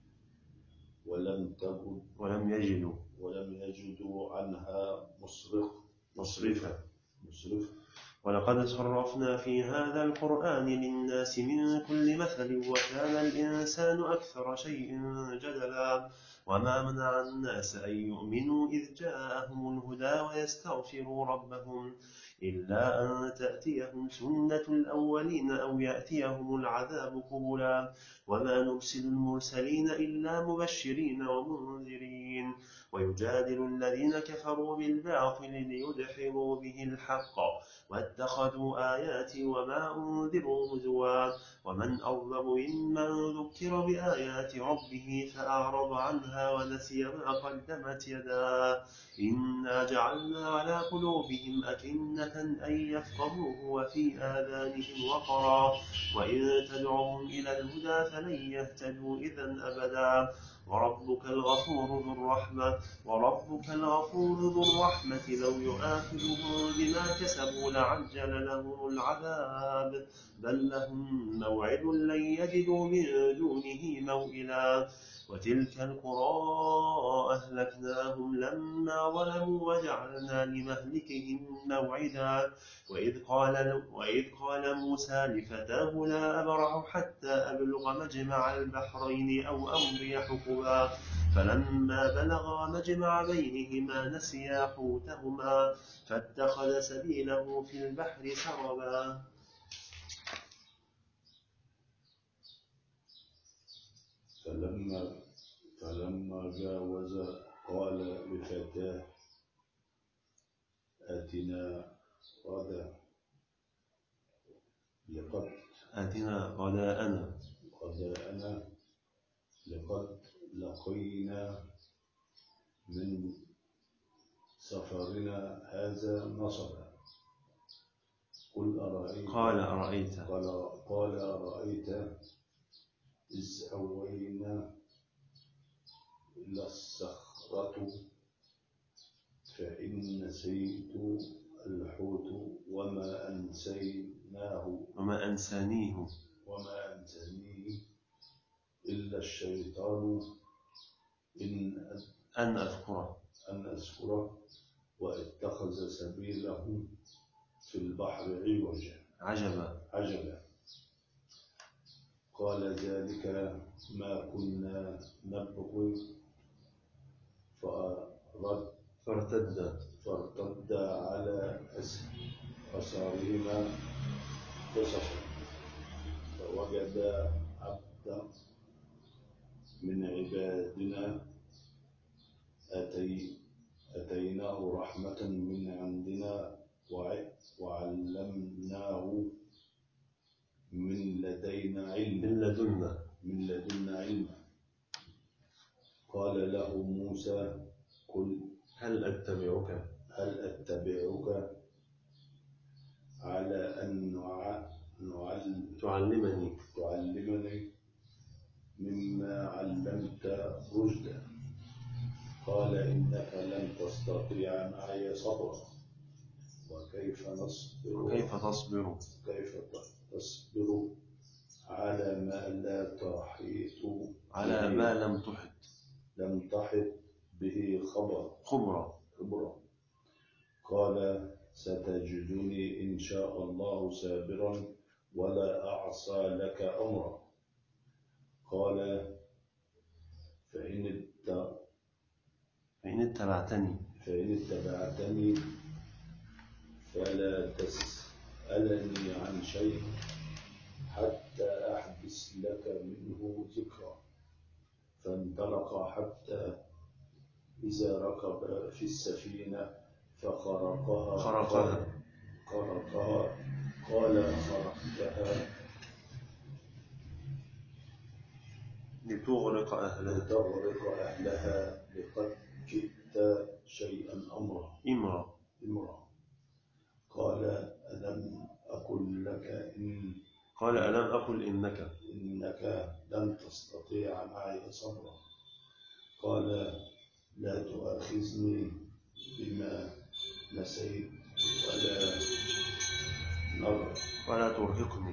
ولم يجدوا عنها مصرفا. ولقد صرفنا في هذا القرآن للناس من كل مثل وكان الإنسان أكثر شيء جدلا وما منع الناس أن يؤمنوا إذ جاءهم الهدى ويستغفروا ربهم إلا أن تأتيهم سنة الأولين أو يأتيهم العذاب قبلا وما نرسل المرسلين إلا مبشرين ومنذرين ويجادل الذين كفروا بالباطل ليدحضوا به الحق واتخذوا آياتي وما أنذروا هزوا ومن أظلم ممن ذكر بآيات ربه فأعرض عنها ونسي ما قدمت يداه إنا جعلنا على قلوبهم أكنة أن يفقهوه وفي آذانهم وقرا وإن تدعوهم إلى الهدى فلن يهتدوا إذا أبدا وربك الغفور ذو الرحمة لو يؤاخذهم بما كسبوا لعجل لهم العذاب بل لهم موعد لن يجدوا من دونه موئلا وتلك القرى أهلكناهم لما ظلموا وجعلنا لمهلكهم موعدا وإذ قال موسى لفتاه لا أبرح حتى أبلغ مجمع البحرين أو أمضي حقبا فلما بلغا مجمع بينهما نسيا حوتهما فاتخذ سبيله في البحر سربا فلما جاوز قال لفتاه آتنا غداءنا لقد لقينا من سفرنا هذا نصبا قال أرأيت إذ أوينا إلى الصخرة فإن نسيت الحوت وما أنسانيه إلا الشيطان أن أذكره واتخذ سبيله في البحر عجبا قال ذلك ما كنا نبغي فارتد على أثارهما قصصا فوجد عبدا من عبادنا أتيناه رحمة من عندنا وعلمناه من لدنا علما قال له موسى قل هل أتبعك على أن تعلمني مما علمت رشدا قال إنك لن تستطيع معي صبرا وكيف تصبر على ما لا تحيط لم تحط به خبرا قال ستجدني إن شاء الله صابرا ولا أعصى لك أمرا قال فإن اتبعتني فلا تسألني عن شيء حتى أحدث لك منه ذكرا فانطلق حتى إذا ركب في السفينة فخرقها قال خرقتها لتغرق أهلها لقد جئت شيئا إمرا قال ألم أقل إنك لن تستطيع معي صبرا قال لا تؤاخذني بما نسيت ولا ترهقني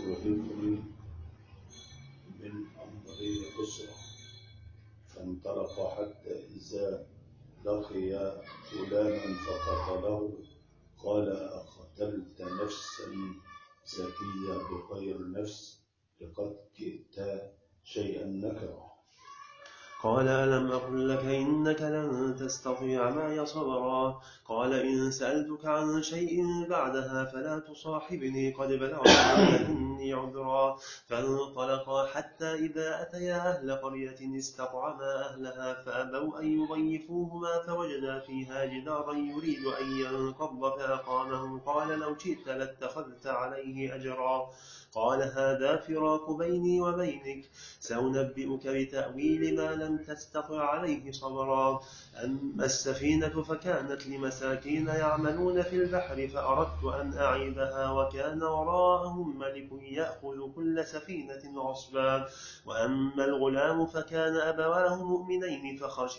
من أمري عسرا فانطلق حتى إذا لقي غلاما فقتله قال أقتلت نفسا زكية بغير نفس لقد جئت شيئا نكرا قال ألم أقل لك إنك لن تستطيع معي صبرا قال إن سألتك عن شيء بعدها فلا تصاحبني قد بلغت مني عذرا فانطلقا حتى إذا أتيا أهل قرية استطعما أهلها فأبوا أن يضيفوهما فوجدا فيها جدارا يريد أن ينقض فأقامه قال لو شئت لاتخذت عليه أجرا قال هذا فراق بيني وبينك سأنبئك بتأويل ما لم تستطع عليه صبرا أما السفينة فكانت لمساكين يعملون في البحر فأردت أن أعيبها وكان وراءهم ملك يأخذ كل سفينة غصبا وأما الغلام فكان أبواه مؤمنين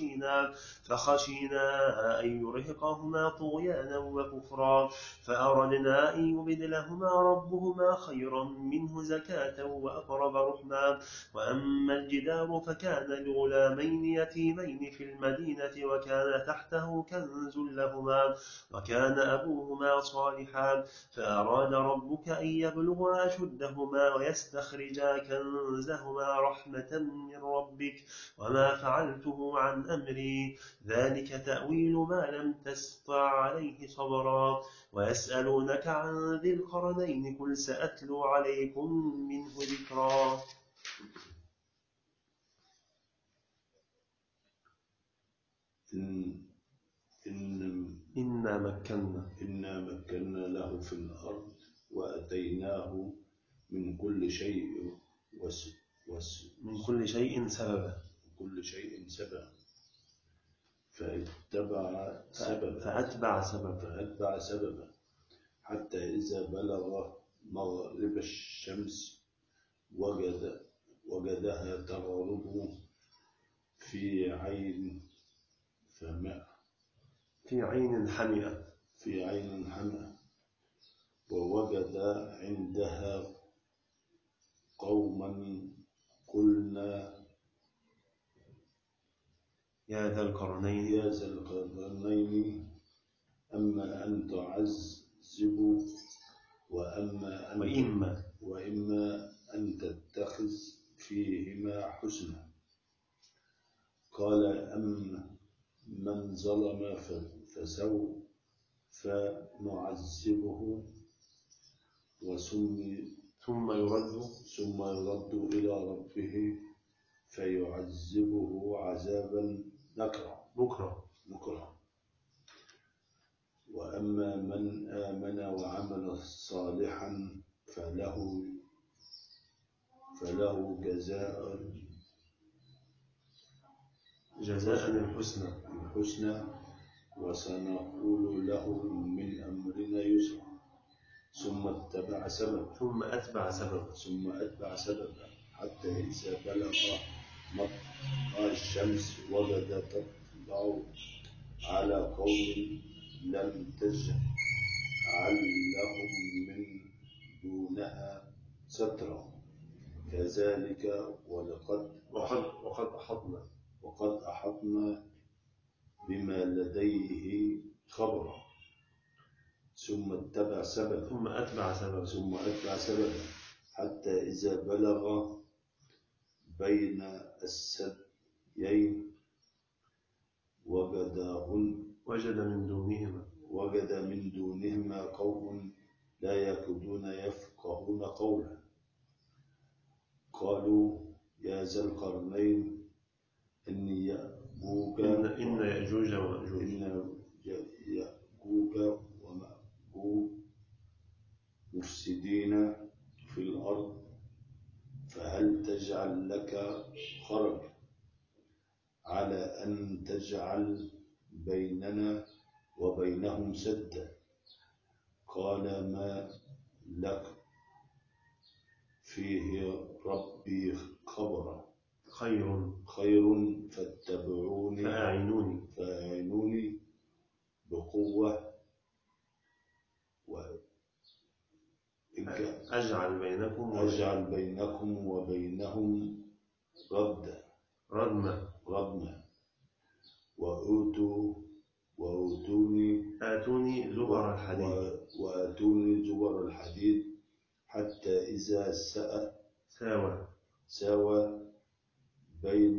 فخشينا أن يرهقهما طغيانا وكفرا فأردنا أن يبدلهما ربهما خيرا منه زكاة وأقرب رحما وأما الجدار فكان لغلامين يتيمين في المدينة وكان تحته كنز لهما وكان أبوهما صالحا فأراد ربك أن يبلغا أشدهما ويستخرجا كنزهما رحمة من ربك وما فعلته عن أمري ذلك تأويل ما لم تستطع عليه صبرا ويسألونك عن ذي القرنين قل سأتلو عليكم منه ذكرا إنا مكنا له في الأرض وأتيناه من كل شيء سببا فأتبع سببا حتى إذا بلغ مغرب الشمس وجدها تغرب في عين حمئة ووجد عندها قوما قلنا يا ذا القرنين أما أن تعذب وإما أن تتخذ فيهما حسنا قال أما من ظلم فسوف نعذبه ثم يرد إلى ربه فيعذبه عذابا نكرا وأما من آمن وعمل صالحا فله جزاء الحسنى وسنقول له من أمرنا يسرا ثم أتبع سببا حتى إذا بلغ مطلع الشمس وجد تطلع على قوم لم تجعل لهم من دونها سترا كذلك وقد أحطنا بما لديه خبرا ثم أتبع سببا حتى إذا بلغ بين السديين وجد من دونهما قوم لا يكادون يفقهون قولا قالوا يا ذا القرنين إن يأجوج ومأجوج مفسدين في الأرض فهل تجعل لك خرجا على أن تجعل بيننا وبينهم سدا قال ما لك فيه ربي خبرا خير فأعينوني بقوة أجعل بينكم وبينهم ردما آتوني زبر الحديد حتى إذا ساوى بين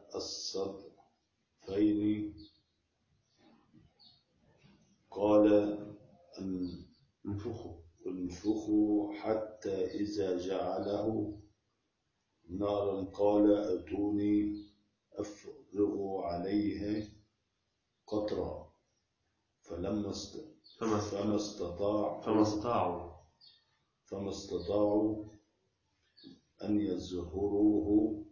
الصدفين. قال انفخوا حتى إذا جعله نارا قال أتوني أفرغ عليه قطرا فما استطاعوا أن يظهروه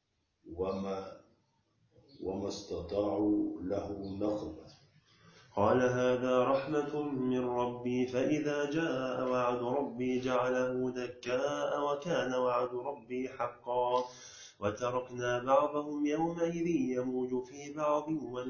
وما استطاعوا له نقبا. قال هذا رحمة من ربي فإذا جاء وعد ربي جعله دكاء وكان وعد ربي حقا. وتركنا بعضهم يومئذ يموج في بعض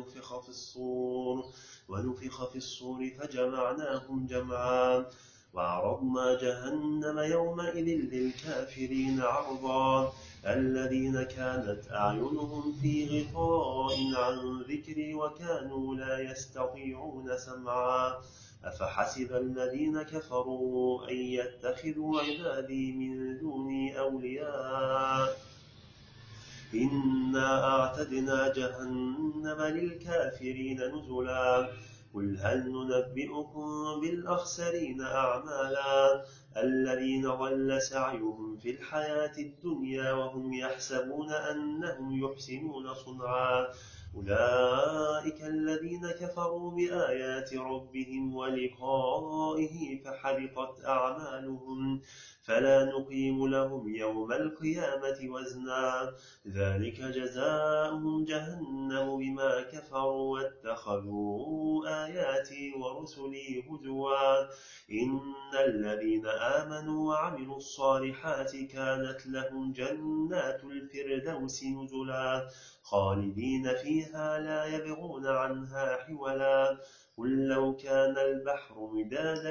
ونفخ في الصور فجمعناهم جمعا. وعرضنا جهنم يومئذ للكافرين عرضا. الذين كانت أعينهم في غطاء عن ذكري وكانوا لا يستطيعون سمعا. أفحسب الذين كفروا أن يتخذوا عبادي من دوني أولياء إنا أعتدنا جهنم للكافرين نزلا. قل هل ننبئكم بالأخسرين أعمالا الذين ضل سعيهم في الحياة الدنيا وهم يحسبون أنهم يحسنون صنعا. أولئك الذين كفروا بآيات ربهم ولقائه فحبطت أعمالهم فلا نقيم لهم يوم القيامة وزنا. ذلك جزاؤهم جهنم بما كفروا واتخذوا آياتي ورسلي هزوا. إن الذين آمنوا وعملوا الصالحات كانت لهم جنات الفردوس نزلا خالدين فيها لا يبغون عنها حولا. قل لو كان البحر مدادا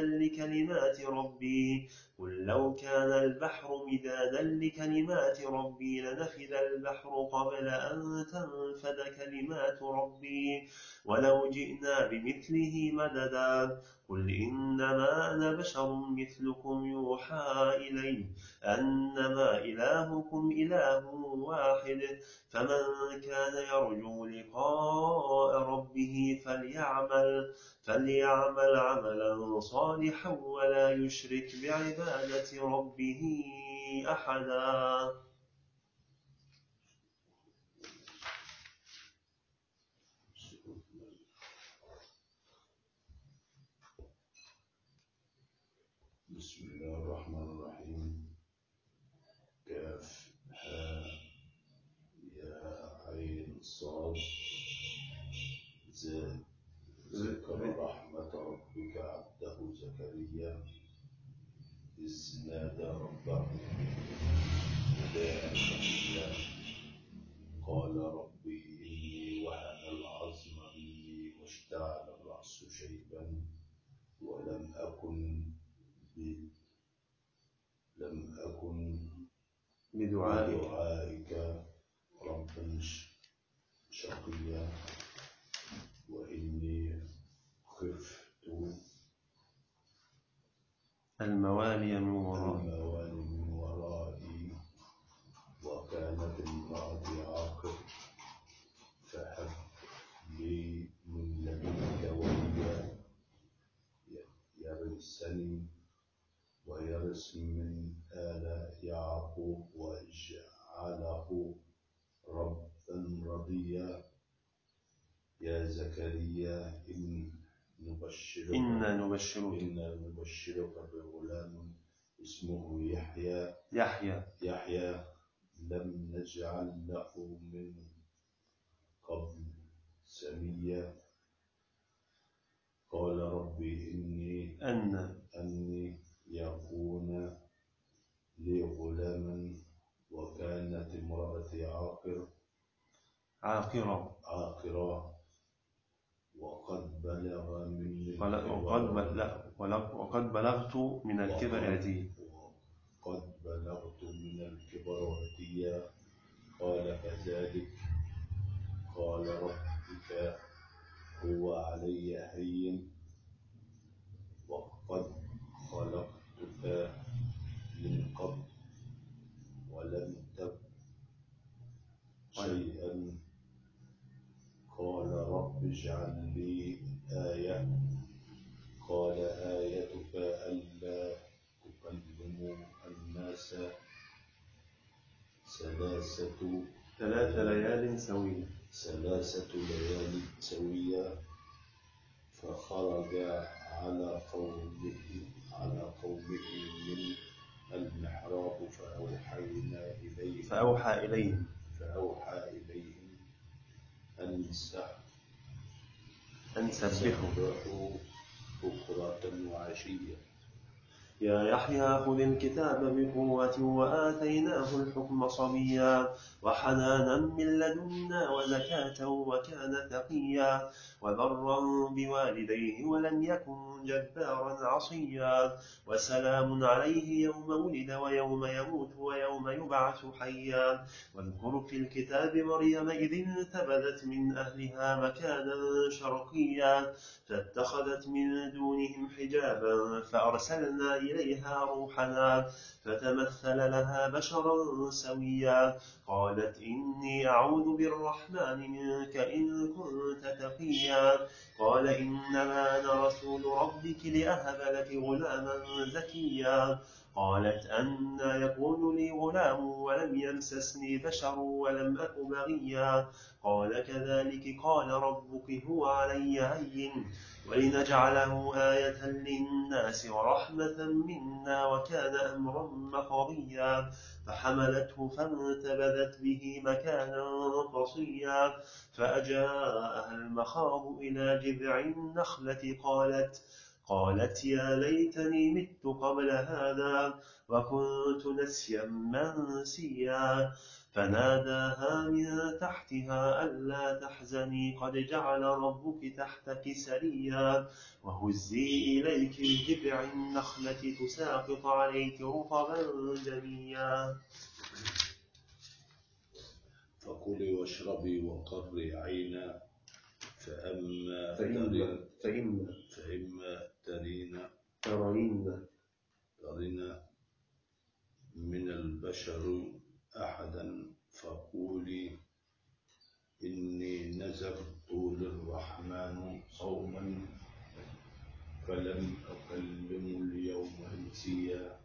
لكلمات ربي لنفد البحر قبل أن تنفد كلمات ربي ولو جئنا بمثله مددا. قل إنما أنا بشر مثلكم يوحى إلي أنما إلهكم إله واحد. فمن كان يرجو لقاء ربه فليعمل عملا صالحا ولا يشرك بعبادة ربه أحدا. بسم الله الرحمن الرحيم. كاف ها يا عين صاد ذكر رحمة ربك عبده زكريا إذ نادى ربه نداء خفيا قال رب إني وهن العظم مني واشتعل الرأس شيبا ولم أكن بدعائك ربا شقيا وإني خفت الموالي من ورائي وكانت امرأتي عاقر فهب لي من لدنك وليا يرثني ويرث من آل يعقوب واجعله ربا رضيا. يا زكريا إنا نبشرك بغلام اسمه يحيى لم نجعل له من قبل سميا. قال رب إني أني يكون لي غلاما وكانت امرأتي عاقرا وقد بلغت من الكبر عتيا. قال كذلك قال ربك هو علي هين وقد خلقتك من قبل 3 ليال سوية. 3 ليال سوية. فخرج على قومه من المحراب فأوحى إليهم أن سبحوا بكرة وعشية. يا يحيى خذ الكتاب بقوة وآتيناه الحكم صبيا وحنانا من لدنا وزكاة وكان تقيا وبرا بوالديه ولم يكن جبارا عصيا وسلام عليه يوم ولد ويوم يموت ويوم يبعث حيا. واذكر في الكتاب مريم إذ انتبذت من أهلها مكانا شرقيا فاتخذت من دونهم حجابا فأرسلنا إليها روحنا فتمثل لها بشرا سويا قالت إني أعوذ بالرحمن منك إن كنت تقيا قال إنما أنا رسول ربك لأهب لك غلاما زكيا قالت أنى يكون لي غلام ولم يمسسني بشر ولم أك بغيا قال كذلك قال ربك هو علي هين ولنجعله آية للناس ورحمة منا وكان أمرا مقضيا فحملته فانتبذت به مكانا قصيا فأجاءها المخاض إلى جذع النخلة قالت يا ليتني مت قبل هذا وكنت نسيا منسيا فناداها من تحتها ألا تحزني قد جعل ربك تحتك سريا وهزي إليك بجذع النخلة تساقط عليك رطبا جنيا فكلي واشربي وقري عينا فإما ترين من البشر أحدا فقولي إني نذرت للرحمن صوما فلن أكلم اليوم إنسيا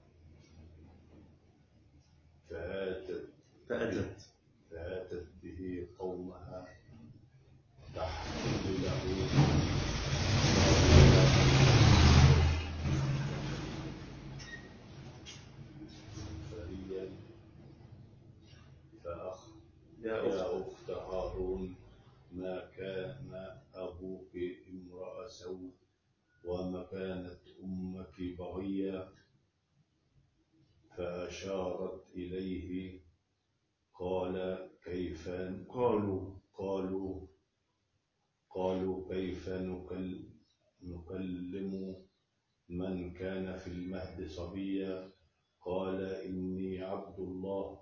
فأتت به قومها تحمله يا أخت هارون ما كان أبوك امرأ سوء وما كانت أمك بغيا فأشارت إليه قالوا كيف نكلم من كان في المهد صبيا قال إني عبد الله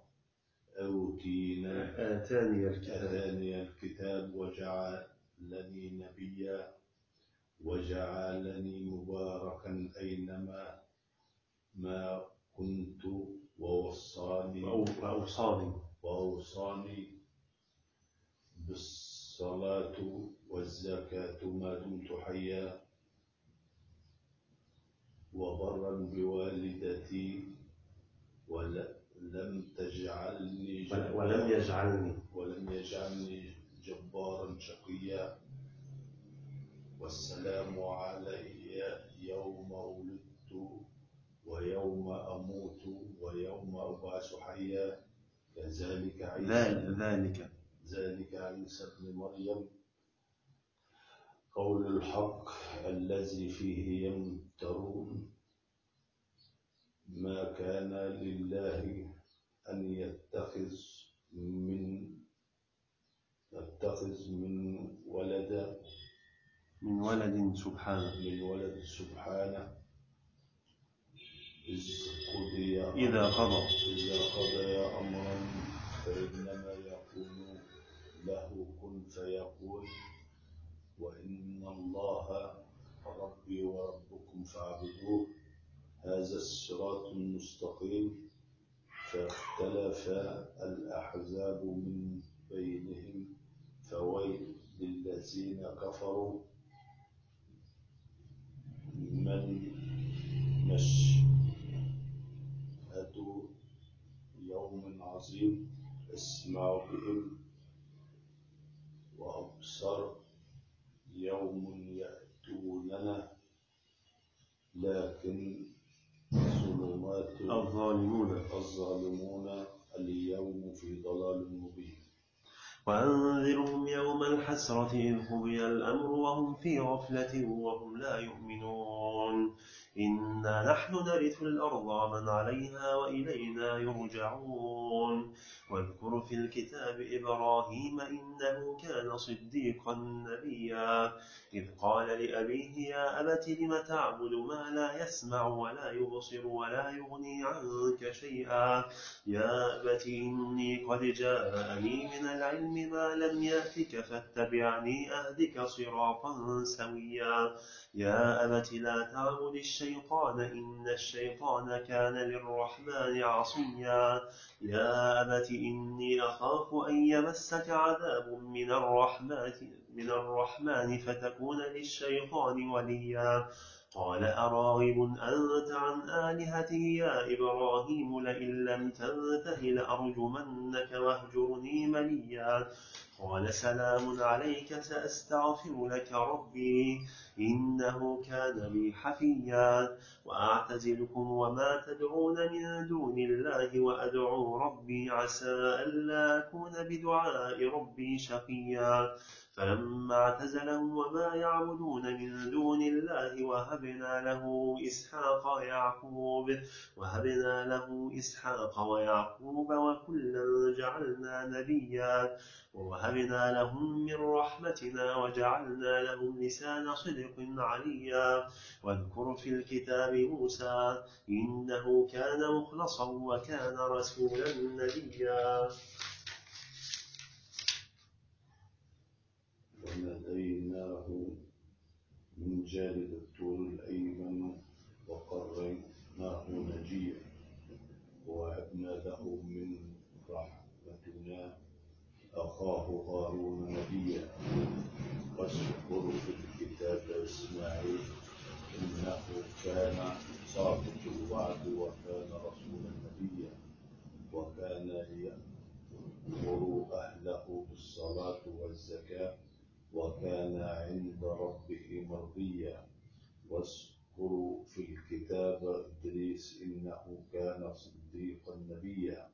آتاني الكتاب وجعلني نبيا وجعلني مباركا أينما ما كنت وأوصاني بالصلاة والزكاة ما دمت حيا وبرا بوالدتي ولم يجعلني جبارا شقيا والسلام علي يوم ولدت ويوم أموت ويوم أبعث حيا ذلك عيسى ابن مريم قول الحق الذي فيه يمترون ما كان لله أن يتخذ من ولد سبحانه إذا قضى أمرا فإنما يقول له كن فيكون وإن الله ربي وربكم فاعبدوه هذا الصراط المستقيم فاختلف الأحزاب من بينهم فويل للذين كفروا من مشهد يوم عظيم اسمع بهم وأبصر يوم يأتوننا لكن ظلمات الظالمون اليوم في ضلال مبين. وأنذرهم يوم الحسرة إذ قضي الأمر وهم في غفلة وهم لا يؤمنون إنا نحن نرث الأرض ومن عليها وإلينا يرجعون. واذكر في الكتاب إبراهيم إنه كان صديقا نبيا إذ قال لأبيه يا أبت لم تعبد ما لا يسمع ولا يبصر ولا يغني عنك شيئا يا أبت إني قد جاءني من العلم ما لم يأتك فاتبعني أهدك صراطا سويا يا أبت لا تعبد الشيطان إن الشيطان كان للرحمن عصيا يا أبت إني أخاف أن يمسك عذاب من الرحمن فتكون للشيطان وليا قال أراغب أنت عن آلهتي يا إبراهيم لئن لم تنته لأرجمنك واهجرني مليا قال سلام عليك سأستغفر لك ربي إنه كان بي حفيا وأعتزلكم وما تدعون من دون الله وأدعو ربي عسى ألا أكون بدعاء ربي شقيا فلما اعتزلهم وما يعبدون من دون الله وهبنا له إسحاق ويعقوب وكلا جعلنا نبيا ووهبنا لهم من رحمتنا وجعلنا لهم لسان صدق عليا واذكر في الكتاب موسى إنه كان مخلصا وكان رسولا نبيا. وناديناه من جانب الطور الأيمن وقريناه نجيا ووهبنا له من رحمتنا أخاه هارون نبيا. واذكر في الكتاب إسماعيل إنه كان صادق الوعد وكان رسولا نبيا وكان يأمر أهله بالصلاة والزكاة وكان عند ربه مرضيا. واذكر في الكتاب إدريس إنه كان صديقا نبيا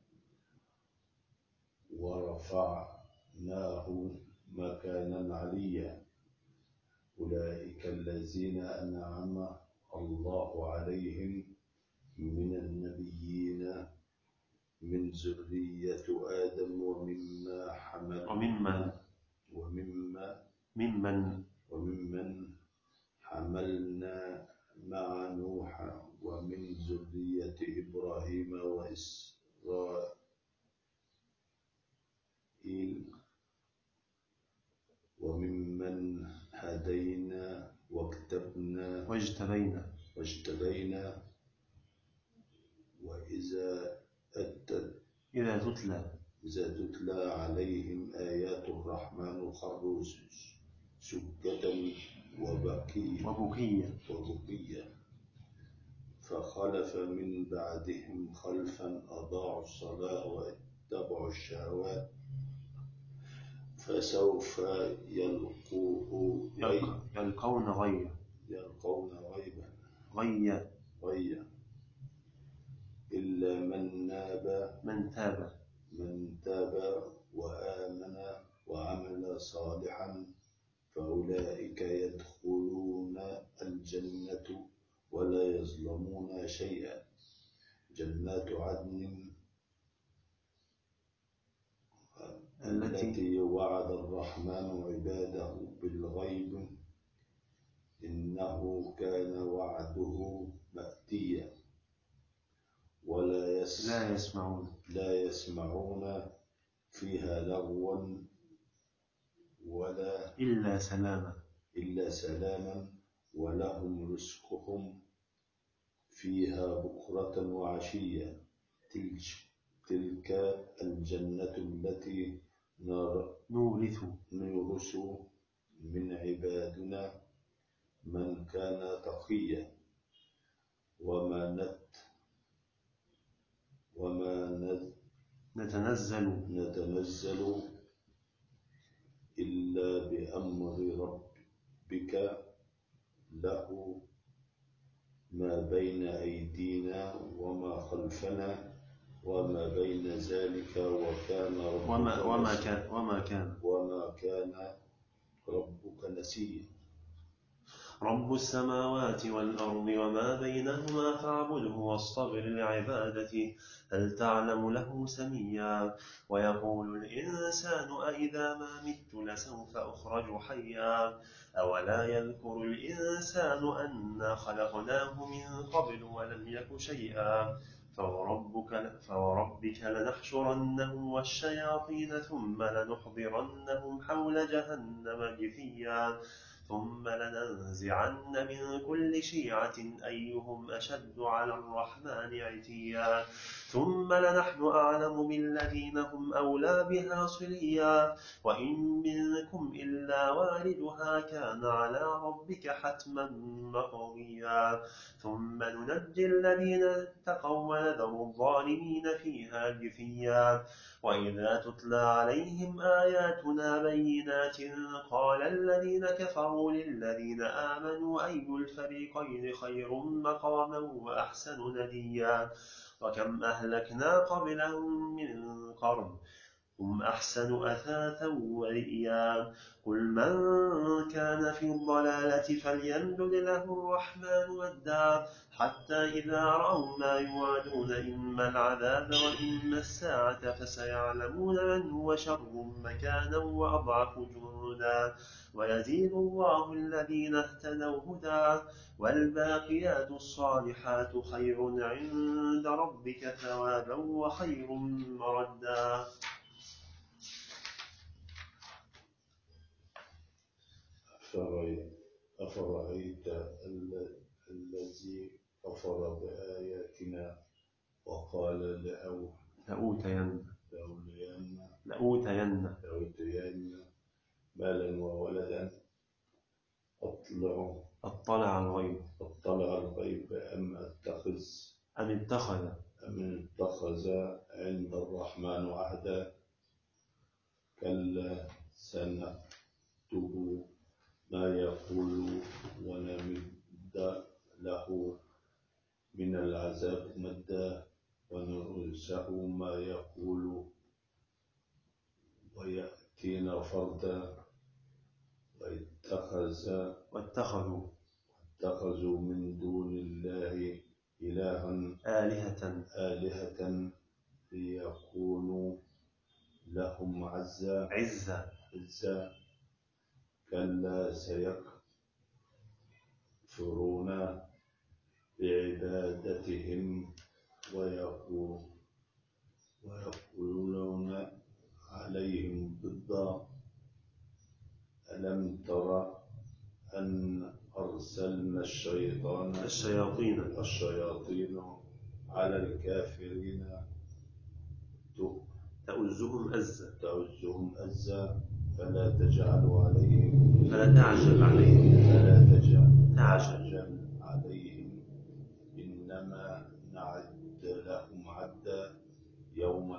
ورفعناه مكانا عليا. أولئك الذين أنعم الله عليهم من النبيين من ذرية آدم وممن حملنا مع نوح ومن ذرية إبراهيم وإسرائيل وممن هدينا واجتبينا وإذا تتلى عليهم آيات الرحمن خروا سجدا وبكيا فخلف من بعدهم خلفا أضاعوا الصلاة واتبعوا الشهوات فسوف يلقون غيا إلا من تاب وآمن وعمل صالحا فأولئك يدخلون الجنة ولا يظلمون شيئا. جنات عدن التي وعد الرحمن عباده بالغيب إنه كان وعده مأتيا لا يسمعون فيها لغوا ولا إلا سلاما ولهم رزقهم فيها بكرة وعشيا. تلك الجنة التي نورث من عبادنا من كان تقيا وما نتنزل إلا بأمر ربك له ما بين أيدينا وما خلفنا وما بين ذلك وكان وما كان ربك نسيا. رب السماوات والأرض وما بينهما فاعبده واصطبر لعبادته هل تعلم له سميا. ويقول الإنسان أإذا ما مت لسوف أخرج حيا. أولا يذكر الإنسان أنا خلقناه من قبل ولم يك شيئا. فوربك لنحشرنهم والشياطين ثم لنحضرنهم حول جهنم جثيا. ثم لننزعن من كل شيعة أيهم أشد على الرحمن عتيا. ثم لنحن أعلم بالذين هم أولى بها صليا. وإن منكم إلا واردها كان على ربك حتما مقضيا. ثم ننجي الذين اتقوا ونذر الظالمين فيها جثيا. وإذا تتلى عليهم آياتنا بينات قال الذين كفروا للذين آمنوا أي الفريقين خير مقاما وأحسن نديا. وكم أهلكنا قبلهم من قرن هم أحسن أثاثا ورئيا. قل من كان في الضلالة فليمدد له الرحمن مدا حتى إذا رأوا ما يوعدون إما العذاب وإما الساعة فسيعلمون من هو شر مكانا وأضعف جندا. ويزيد الله الذين اهتدوا هدى والباقيات الصالحات خير عند ربك ثوابا وخير مردا. أفرأيت الذي كفر بآياتنا وقال لأوتين مالا وولدا أطلع الغيب أم اتخذ عند الرحمن عهدا. كلا سنكتب ما يقول ونمد له من العذاب مدا ونرثه ما يقول ويأتينا فردا. واتخذوا من دون الله آلهة ليكونوا لهم عزا. كلا سيكفرون بعبادتهم ويقولون عليهم ضدا. ألم تر أن أرسلنا الشياطين على الكافرين تؤزهم أزا فلا تعجل عليهم إنما نعد لهم عدا. يوم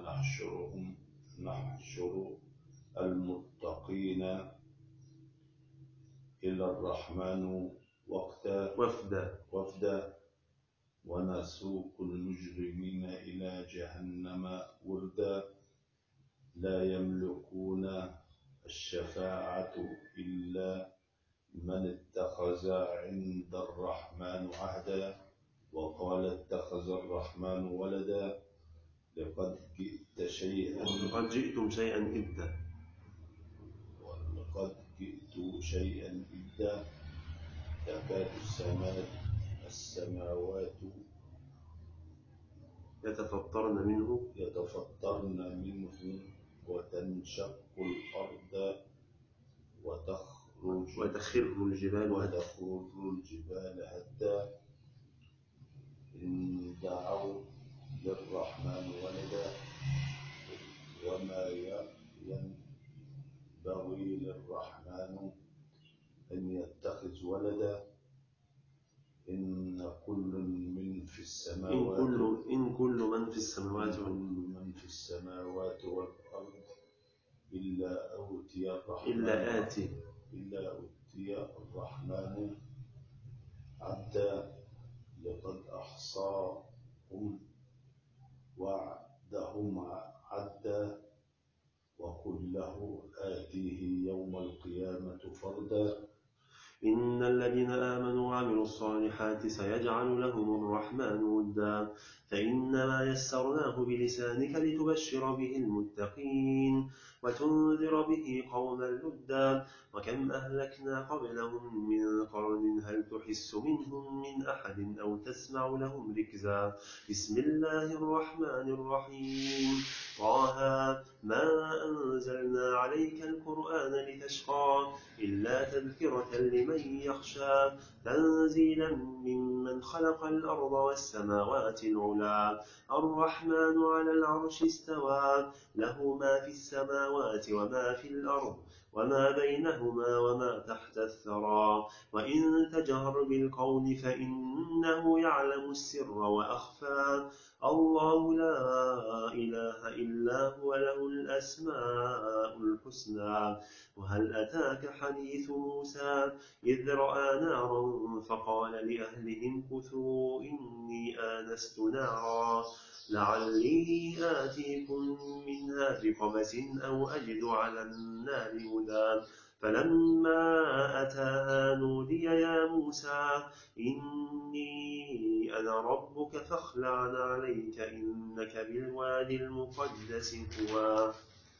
نحشر المتقين إلى الرحمن وفدا ونسوق المجرمين إلى جهنم وردا. لا يملكون الشفاعة إلا من اتخذ عند الرحمن عهدا. وقال اتخذ الرحمن ولدا. لقد جئتم شيئا إدا. تكاد السماوات يتفطرن منه وتنشق الأرض وتخر الجبال حتى إن دعوا للرحمن ولدا. وما ينبغي للرحمن أن يتخذ ولدا. إن كل من في السماوات السماوات والأرض إلا أوتي الرحمن عدا لقد أحصاهم وعدهم عدا وكله آتيه يوم القيامة فردا. إن الذين آمنوا وعملوا الصالحات سيجعل لهم الرحمن ودا فإنما يسرناه بلسانك لتبشر به المتقين وتنذر به قوما لدا وكم أهلكنا قبلهم من قرن هل تحس منهم من أحد أو تسمع لهم ركزا. بسم الله الرحمن الرحيم. طه ما أنزلنا عليك القرآن لتشقى إلا تذكرة لمن يخشى تنزيلا ممن خلق الأرض والسماوات العلى الرحمن على العرش استوى له ما في السماوات وما في الأرض وما بينهما وما تحت الثرى وإن تجهر بالقول فإنه يعلم السر وأخفى الله لا إله إلا هو له الأسماء الحسنى. وهل أتاك حديث موسى إذ رأى نارا فقال لأهلهم كثوا إني آنست نارا لعلي آتيكم منها بقبس أو أجد على النار هدى فلما أتاها نودي يا موسى إني أنا ربك فاخلع عليك إنك بالوادي المقدس طوى.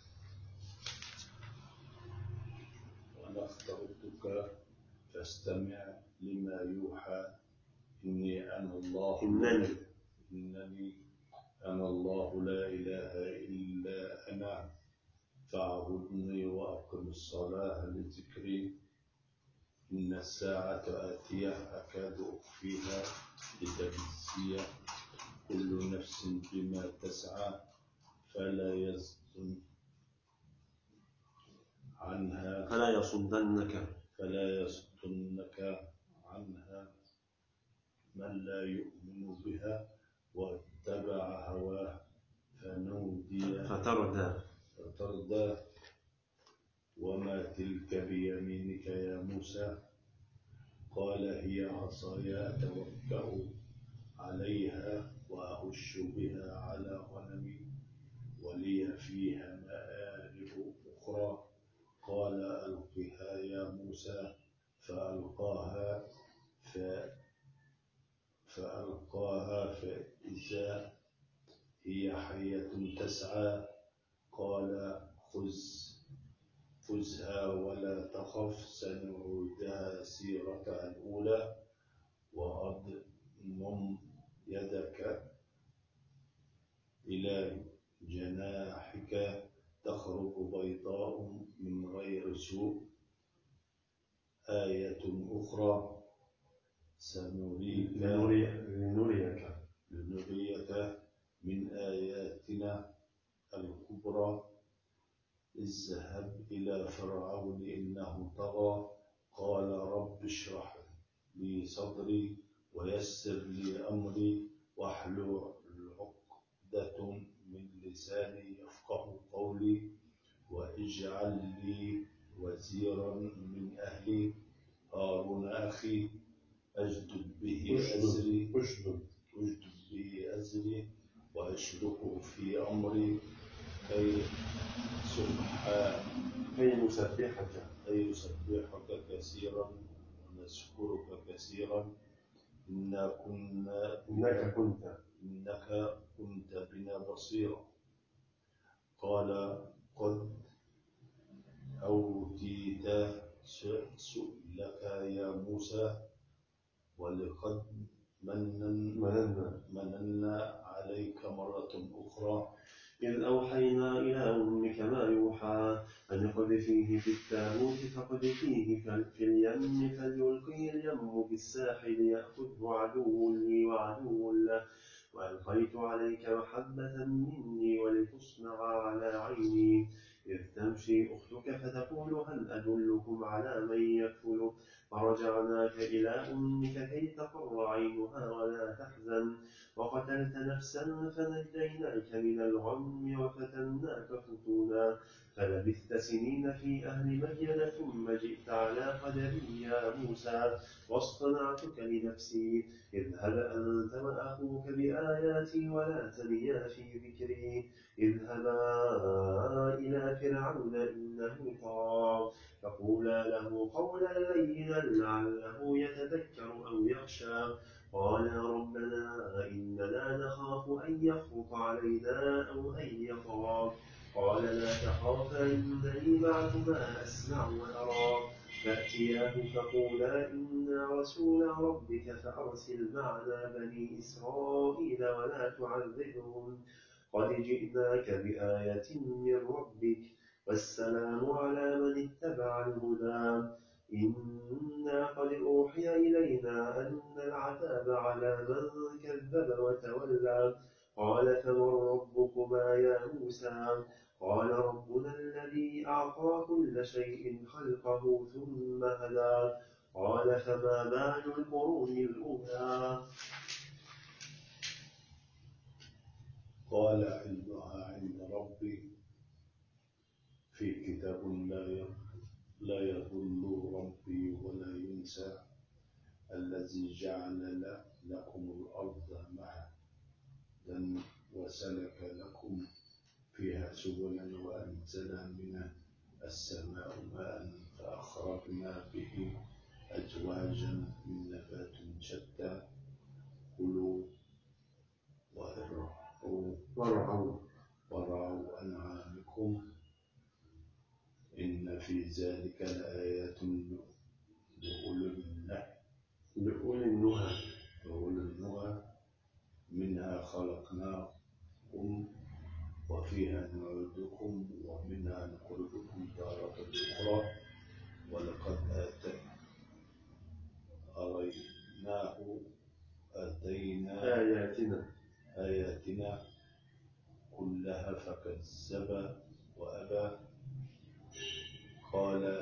وأنا اخترتك فاستمع لما يوحى إنني أنا الله لا إله إلا أنا فاعبدني وأقم الصلاة لذكري إن الساعة آتية أكاد أخفيها لتجزي كل نفس بما تسعى فلا يصدنك عنها من لا يؤمن بها واتبع هواه فتردى. وما تلك بيمينك يا موسى قال هي عصاي أتوكأ عليها وأهش بها على غنمي ولي فيها مآرب أخرى قال ألقها يا موسى فألقاها فإذا هي حية تسعى قال خذها ولا تخف سنعيدها سيرتها الأولى وأضمم يدك إلى جناحك تخرج بيضاء من غير سوء. آية أخرى لنريك من آياتنا الكبرى اذهب إلى فرعون إنه طغى قال رب اشرح لي صدري ويسر لي أمري واحلل عقدة من لساني يفقه قولي واجعل لي وزيرا من أهلي هارون أخي أشدد به أزري وأشركه في أمري كي نسبحك كثيرا ونذكرك كثيرا إنك كنت بنا بصيرا. قال قد أوتيت سؤلك يا موسى ولقد مننا عليك مرة أخرى إذ أوحينا إلى أمك ما يوحى أن اقذفيه في التابوت فاقذفيه في اليم فليلقه اليم بالساحل يأخذه عدو لي وعدو له وألقيت عليك محبة مني ولتصنع على عيني إذ تمشي أختك فتقول هل أدلكم على من يكفل فرجعناك إلى أمك كي تقر عينها ولا تحزن وقتلت نفسا فنجيناك من الغم وفتناك فتونا فلبثت سنين في أهل مدين ثم جئت على قدري يا موسى واصطنعتك لنفسي اذهب أنت وأخوك بآياتي ولا تنيا في ذكري اذهبا إلى فرعون إنه طغى فقولا له قولا لينا لعله يتذكر أو يخشى قالا ربنا إننا نخاف أن يفرط علينا أو أن يطغى قال لا تخافا إنني معكما أسمع وأرى فأتياه فقولا إنا رسول ربك فأرسل معنا بني إسرائيل ولا تعذبهم قد جئناك بآية من ربك والسلام على من اتبع الهدى إنا قد أوحي إلينا أن العذاب على من كذب وتولى قال فمن ربكما يا موسى قال ربنا الذي أعطى كل شيء خلقه ثم هدى قال فما بال القرون الأولى قال علمها عند ربي في كتاب لا يضل ربي ولا ينسى الذي جعل لكم الأرض مهدا وسلك لكم فيها سبلا وأنزل من السماء ماء فأخرجنا به أزواجا من نبات شتى كلوا وارعوا أنعامكم إن في ذلك لآيات لأولي النهى منها خلقناكم وفيها نعيدكم ومنها نخرجكم تارة أخرى ولقد أتينا آياتنا كلها فكذب وأبى قال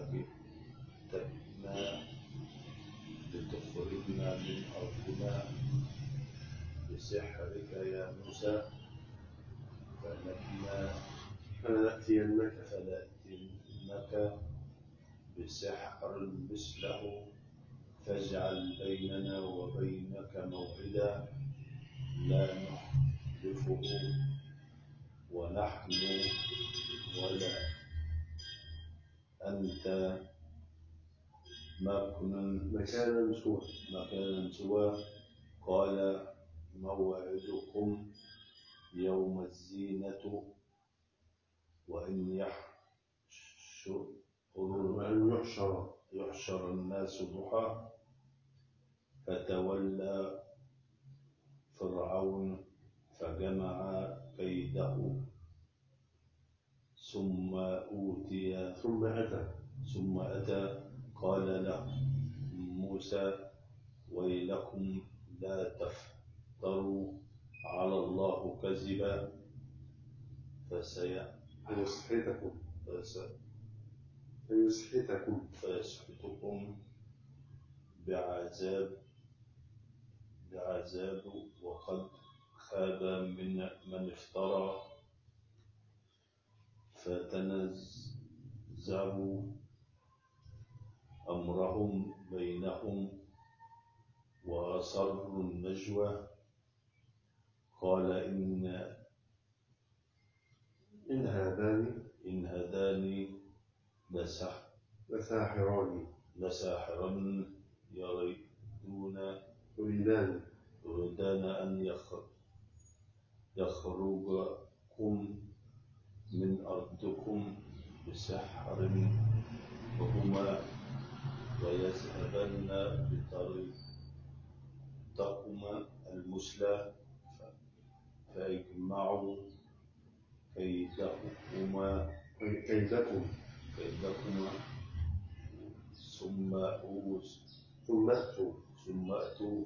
أجئتنا لتخرجنا من أرضنا بسحرك يا موسى فلنأتينك بسحر مثله فاجعل بيننا وبينك موعدا لا نخلفه ونحن ولا أنت مكانا سوى قال موعدكم يوم الزينة وأن يحشر الناس ضحى فتولى فرعون فجمع كيده ثم أتى قال له موسى ويلكم لا تفتروا على الله كذبا فيسحتكم بعذاب وقد خاب من افترى فتنزعوا أمرهم بينهم وأسروا النجوى قال إن هذان لساحران يريدان أن يخرجكم من أرضكم بسحرهما ويذهبن بطريقتكما المثلى فيجمعوا كيدكما ثم أتوا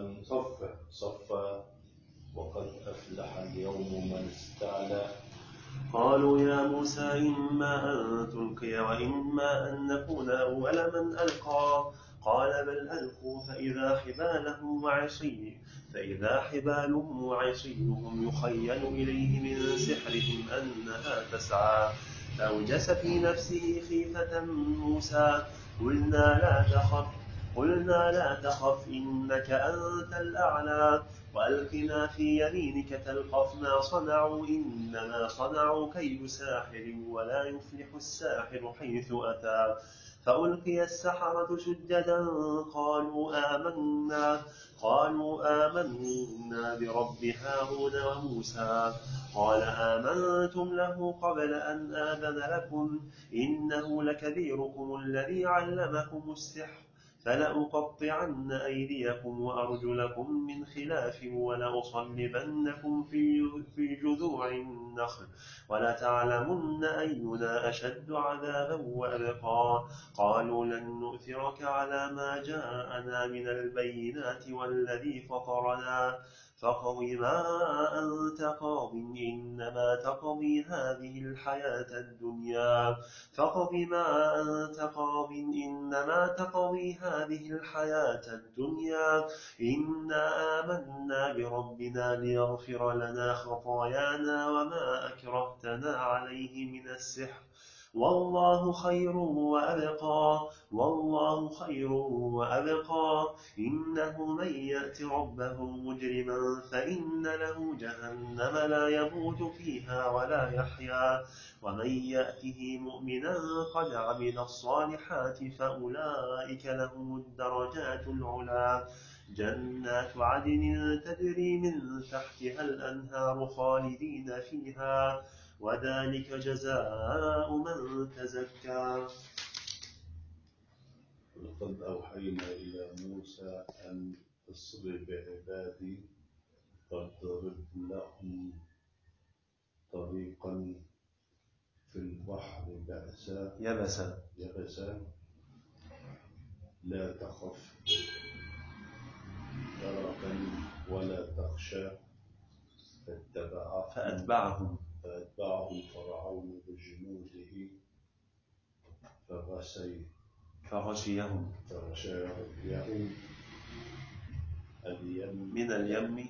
صفا وقد أفلح اليوم من استعلى قالوا يا موسى إما أن تلقي وإما أن نكون أول من ألقى قال بل ألقوا فإذا حبالهم وعصيهم يخيل إليه من سحرهم أنها تسعى فأوجس في نفسه خيفة موسى قلنا لا تخف إنك أنت الأعلى وألق ما في يمينك تلقف ما صنعوا إنما صنعوا كيد ساحر ولا يفلح الساحر حيث أتى فألقي السحرة سجدا قالوا آمنا برب هارون وموسى قال آمنتم له قبل أن آذن لكم إنه لكبيركم الذي علمكم السحر فلأقطعن أيديكم وأرجلكم من خلاف ولأصلبنكم في جذوع النخل ولتعلمن أينا أشد عذابا وأبقى قالوا لن نؤثرك على ما جاءنا من البينات والذي فطرنا فاقض ما أنت قاض إنما تقضي هذه الحياة الدنيا إنا آمنا بربنا ليغفر لنا خطايانا وما أكرهتنا عليه من السحر والله خير وأبقى إنه من يأت ربه مجرما فإن له جهنم لا يموت فيها ولا يحيا ومن يأته مؤمنا قد عمل الصالحات فأولئك لهم الدرجات العلى جنات عدن تجري من تحتها الأنهار خالدين فيها وذلك جزاء من تزكى. ولقد أوحينا إلى موسى أن أسر بعبادي فاضرب لهم طريقا في البحر يبسا لا تخف دركا ولا تخشى فأتبعهم فرعون بجنوده فغشيهم من اليم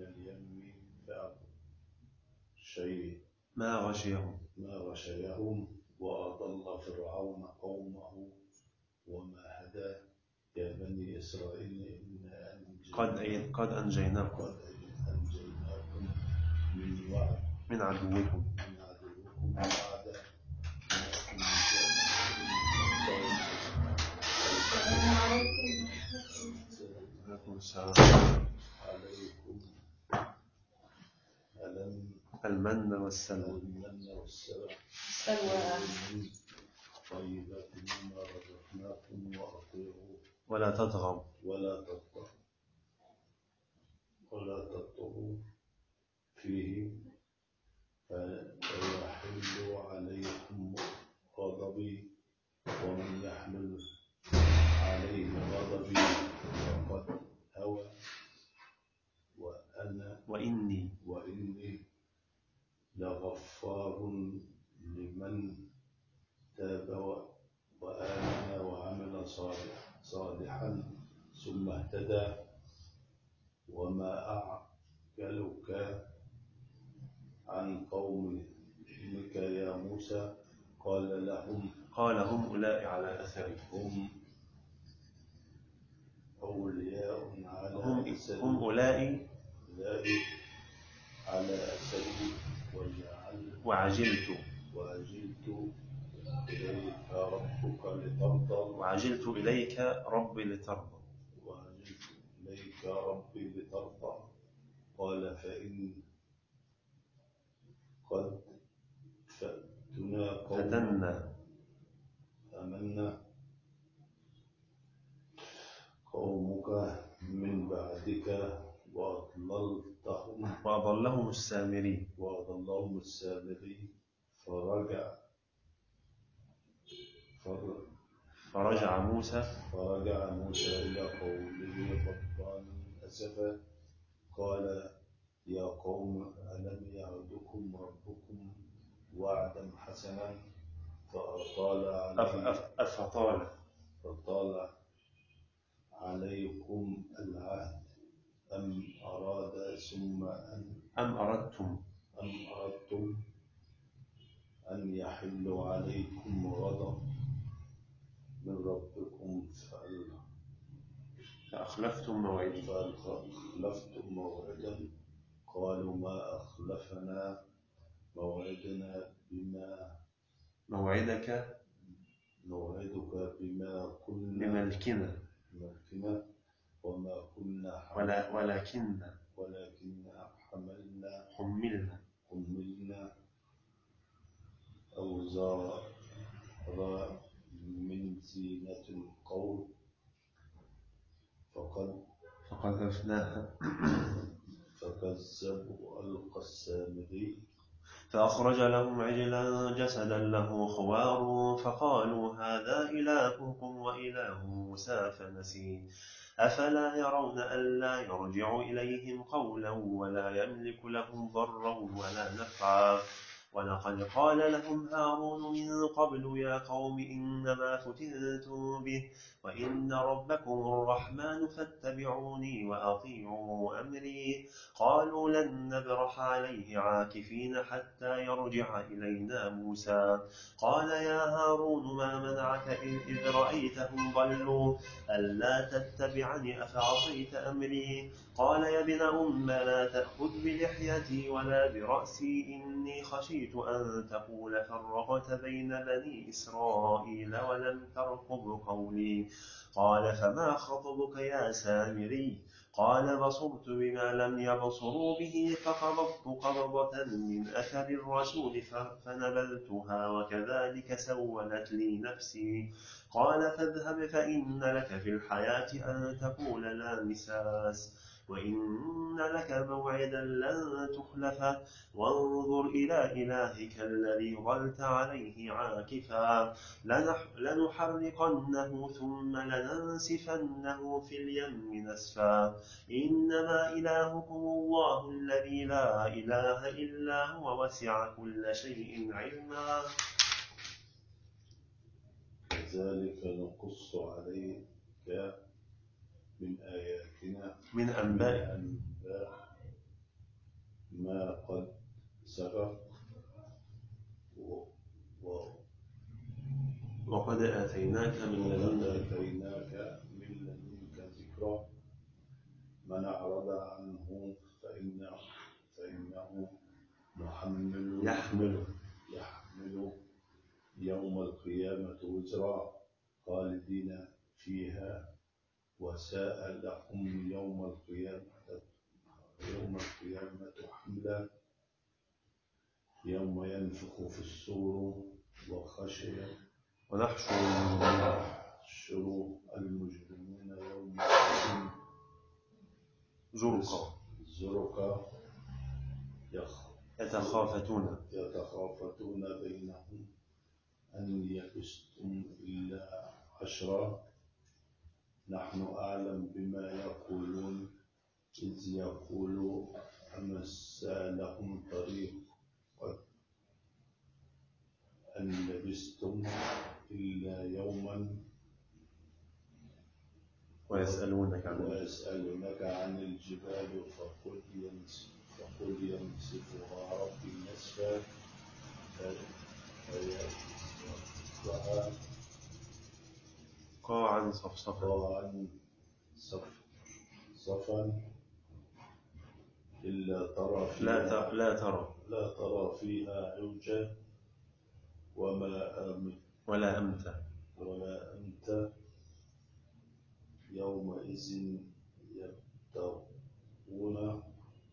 ما غشيهم وأضل فرعون قومه وما هدى يا بني إسرائيل قد أنجيناكم من عدوكم بعد عليكم المن والسلوى طيبات مما رزقناكم وأطيعوا ولا تطغوا فيه فيحل عليكم غضبي ومن يحلل عليه غضبي فقد هوى وإني لغفار لمن تاب وآمن وعمل صالحا ثم اهتدى وما أعجلك عن قومك يا موسى قال هم أولئك على أثري هم أولياء على أثري وعجلت إليك ربي لترضى قال فإن قد فتنا قومك من بعدك وأضلهم السامري فرجع موسى إلى قومه غضبانا أسفا قال يا قوم ألم يعدكم ربكم وعدا حسنا فطال عليكم العهد أم أردتم أن يحل عليكم غضب من ربكم فأخلفتم موعدا قالوا ما أخلفنا موعدك بما كنا بملكنا وما كنا ولكن حملنا أوزارا من زينة القوم فقذفناها فكذبوا ألقى السامري فأخرج لهم عجلا جسدا له خوار فقالوا هذا إلهكم وإله موسى فنسي أفلا يرون ألا يرجع إليهم قولا ولا يملك لهم ضرا ولا نفعا ولقد قال لهم هارون من قبل يا قوم إنما فتنتم به وإن ربكم الرحمن فاتبعوني وأطيعوا أمري قالوا لن نبرح عليه عاكفين حتى يرجع إلينا موسى قال يا هارون ما منعك إذ رأيتهم ضلوا ألا تتبعني أفعصيت أمري قال يا ابن أم لا تأخذ بلحيتي ولا برأسي إني خشيت أن تقول فرقت بين بني إسرائيل ولم ترقب قولي قال فما خطبك يا سامري قال بصرت بما لم يبصروا به فقبضت قبضة من أثر الرسول فنبذتها وكذلك سولت لي نفسي قال فاذهب فإن لك في الحياة أن تقول لا مساس وإن لك موعدا لن تخلفه وانظر إلى إلهك الذي ظلت عليه عاكفا لنحرقنه ثم لننسفنه في اليم نسفا إنما إلهكم الله الذي لا إله إلا هو وسع كل شيء علما كذلك نقص عليك من آياتنا من أنباء ما قد سبق وقد آتيناك من لدنك ذكرا من أعرض عنه فإنه يحمل يوم القيامة وزرا خالدين فيها وساء لهم يوم القيامة حملا يوم ينفخ في الصور ونحشر المجرمين يوم زرقا يتخافتون بينهم أن لبثتم إلا عشرا نحن أعلم بما يقولون إذ يقول أمسى لهم طريق أن لبثتم إلا يوما ويسألونك عن الجبال فقل ينسفها ربي نسفا فينسفها قاعا صفصفا إلا ترى لا ترى فيها عوجا ولا أمتا يومئذ يبتغون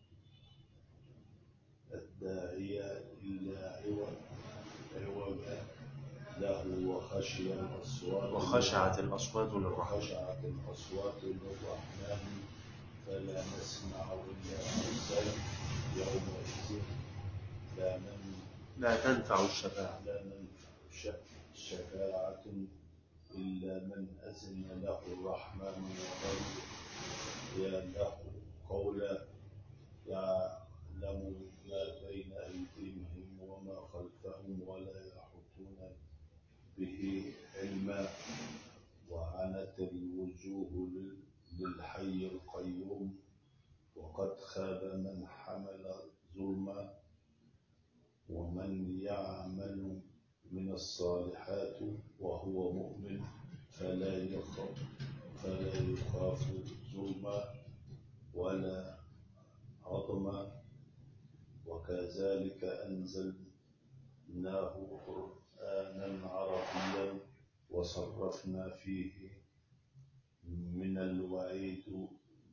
الداعي إلا عوجا له وخشعت الأصوات للرحمن فلا نسمع إلا همسا يومئذ لا تنفع الشفاعة إلا من أذن له الرحمن ورضي له قولا يعلم ما بين أيديهم وما خلفهم الحي القيوم وقد خاب من حمل ظلما ومن يعمل من الصالحات وهو مؤمن فلا يخاف ظلما ولا هضما وكذلك أنزلناه قرآنا عربيا وصرفنا فيه من الوعيد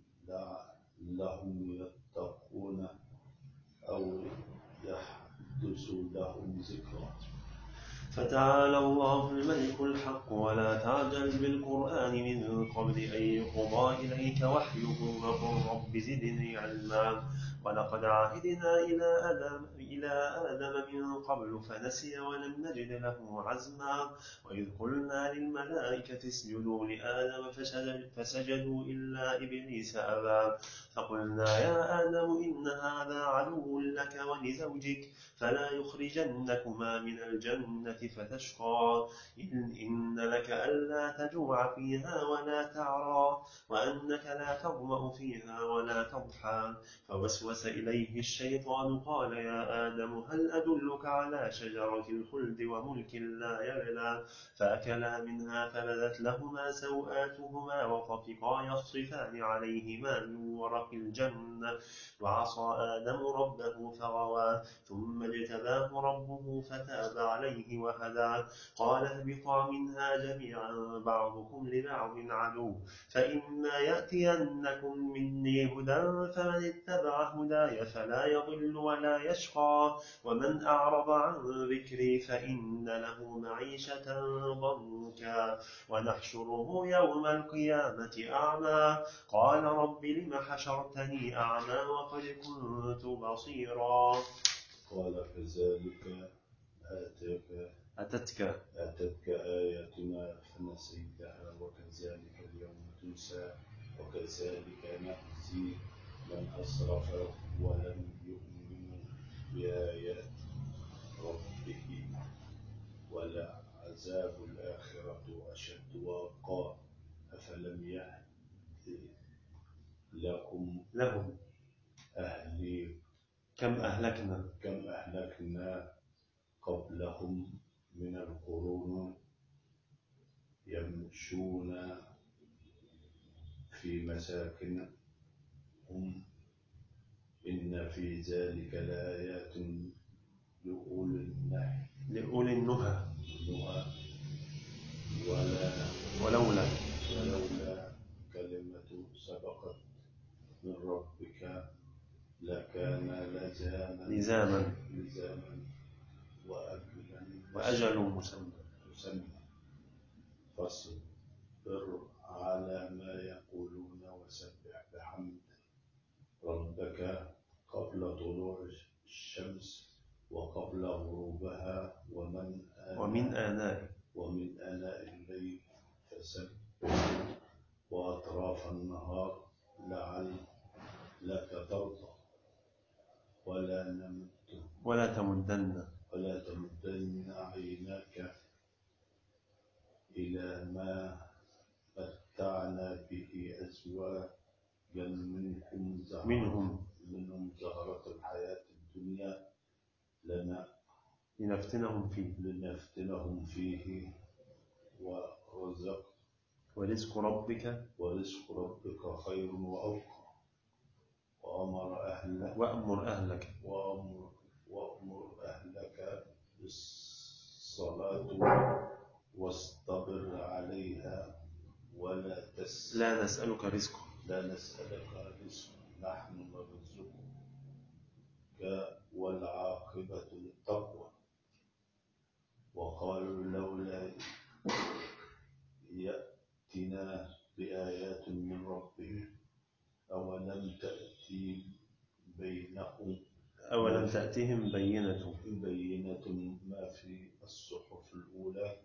لعلهم يتقون أو يحدث لهم ذكرى. فتعالى الله الملك الحق ولا تعجل بالقرآن من قبل أن يقضى إليك وحيه وقل رب زدني علما ولقد عهدنا إلى آدم من قبل فنسي ولم نجد له عزما وإذ قلنا للملائكة اسجدوا لآدم فسجدوا إلا إبليس أبى فقلنا يا آدم إن هذا عدو لك ولزوجك فلا يخرجنكما من الجنة فتشقى إن لك ألا تجوع فيها ولا تعرى وأنك لا تظمأ فيها ولا تضحى فوسوس إليه الشيطان قال يا آدم هل أدلك على شجرة الخلد وملك لا يبلى فأكلا منها فبدت لهما سوآتهما وطفقا يخصفان عليهما من ورق الجنة وعصى آدم ربه فغوى ثم اجتباه ربه فتاب عليه وهدى قال اهبطا منها جميعا بعضكم لبعض عدو فإما يأتينكم مني هدى فمن اتبع هداي فلا يضل ولا يشقى ومن أعرض عن ذكري فإن له معيشة ضنكا ونحشره يوم القيامة أعمى قال رب لم حشرتني أعمى وقد كنت بصيرا قال كذلك أتتك آياتنا فنسيتها وكذلك اليوم تنسى وكذلك نجزي من أسرف ولم يؤمن بآيات ربه ولعذاب الآخرة أشد وأبقى أفلم يهد لهم كم أهلكنا قبلهم من القرون يمشون في مساكنهم إن في ذلك لآيات لأولي النهى ولولا كلمة سبقت من ربك لكان لزاما وأجل مسمى فاصبر على ما يقولون وسبح بحمد ربك قبل طلوع الشمس وقبل غروبها ومن آناء الليل فسبح وأطراف النهار لعلك ترضى ولا تمدن عيناك إلى ما متعنا به أزواجا منهم زهرة الحياة الدنيا لنفتنهم فيه ورزق ربك خير وأوفى وأمر أهلك بالصلاة واصطبر عليها لا نسألك رزقا نحن نرزقك والعاقبة للتقوى وقالوا لولا يأتنا بآيات من ربه أولم تأتهم بينة ما في الصحف الأولى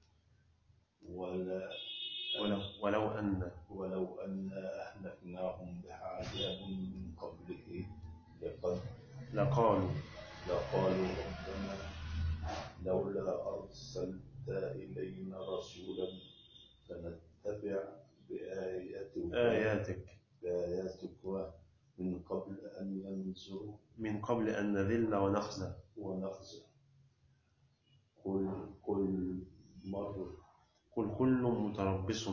ولو أن أهلكناهم بعذاب من قبله لقالوا ربنا لولا أرسلت إلينا رسولا فنتبع بآياتك من قبل أن نذل ونخزى. قل كل متربص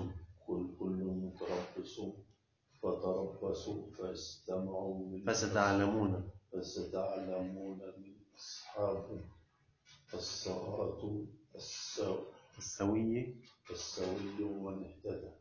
فتربصوا فستعلمون من أصحاب الصراط السوي ومن اهتدى.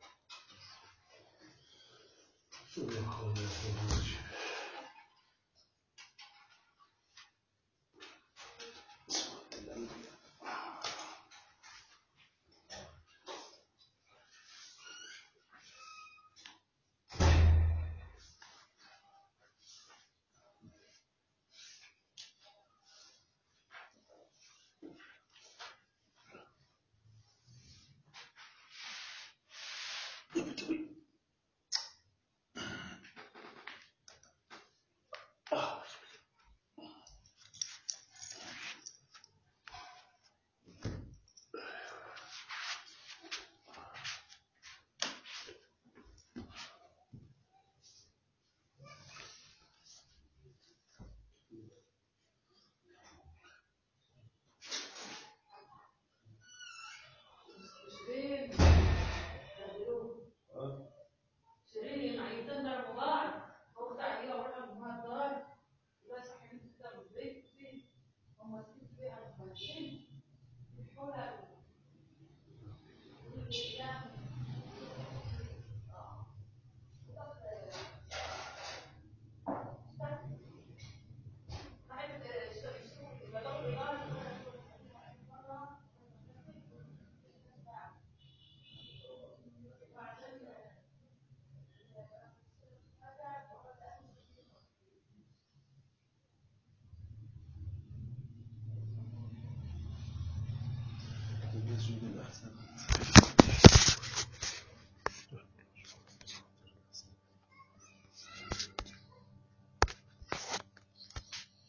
المسجد الأحسن.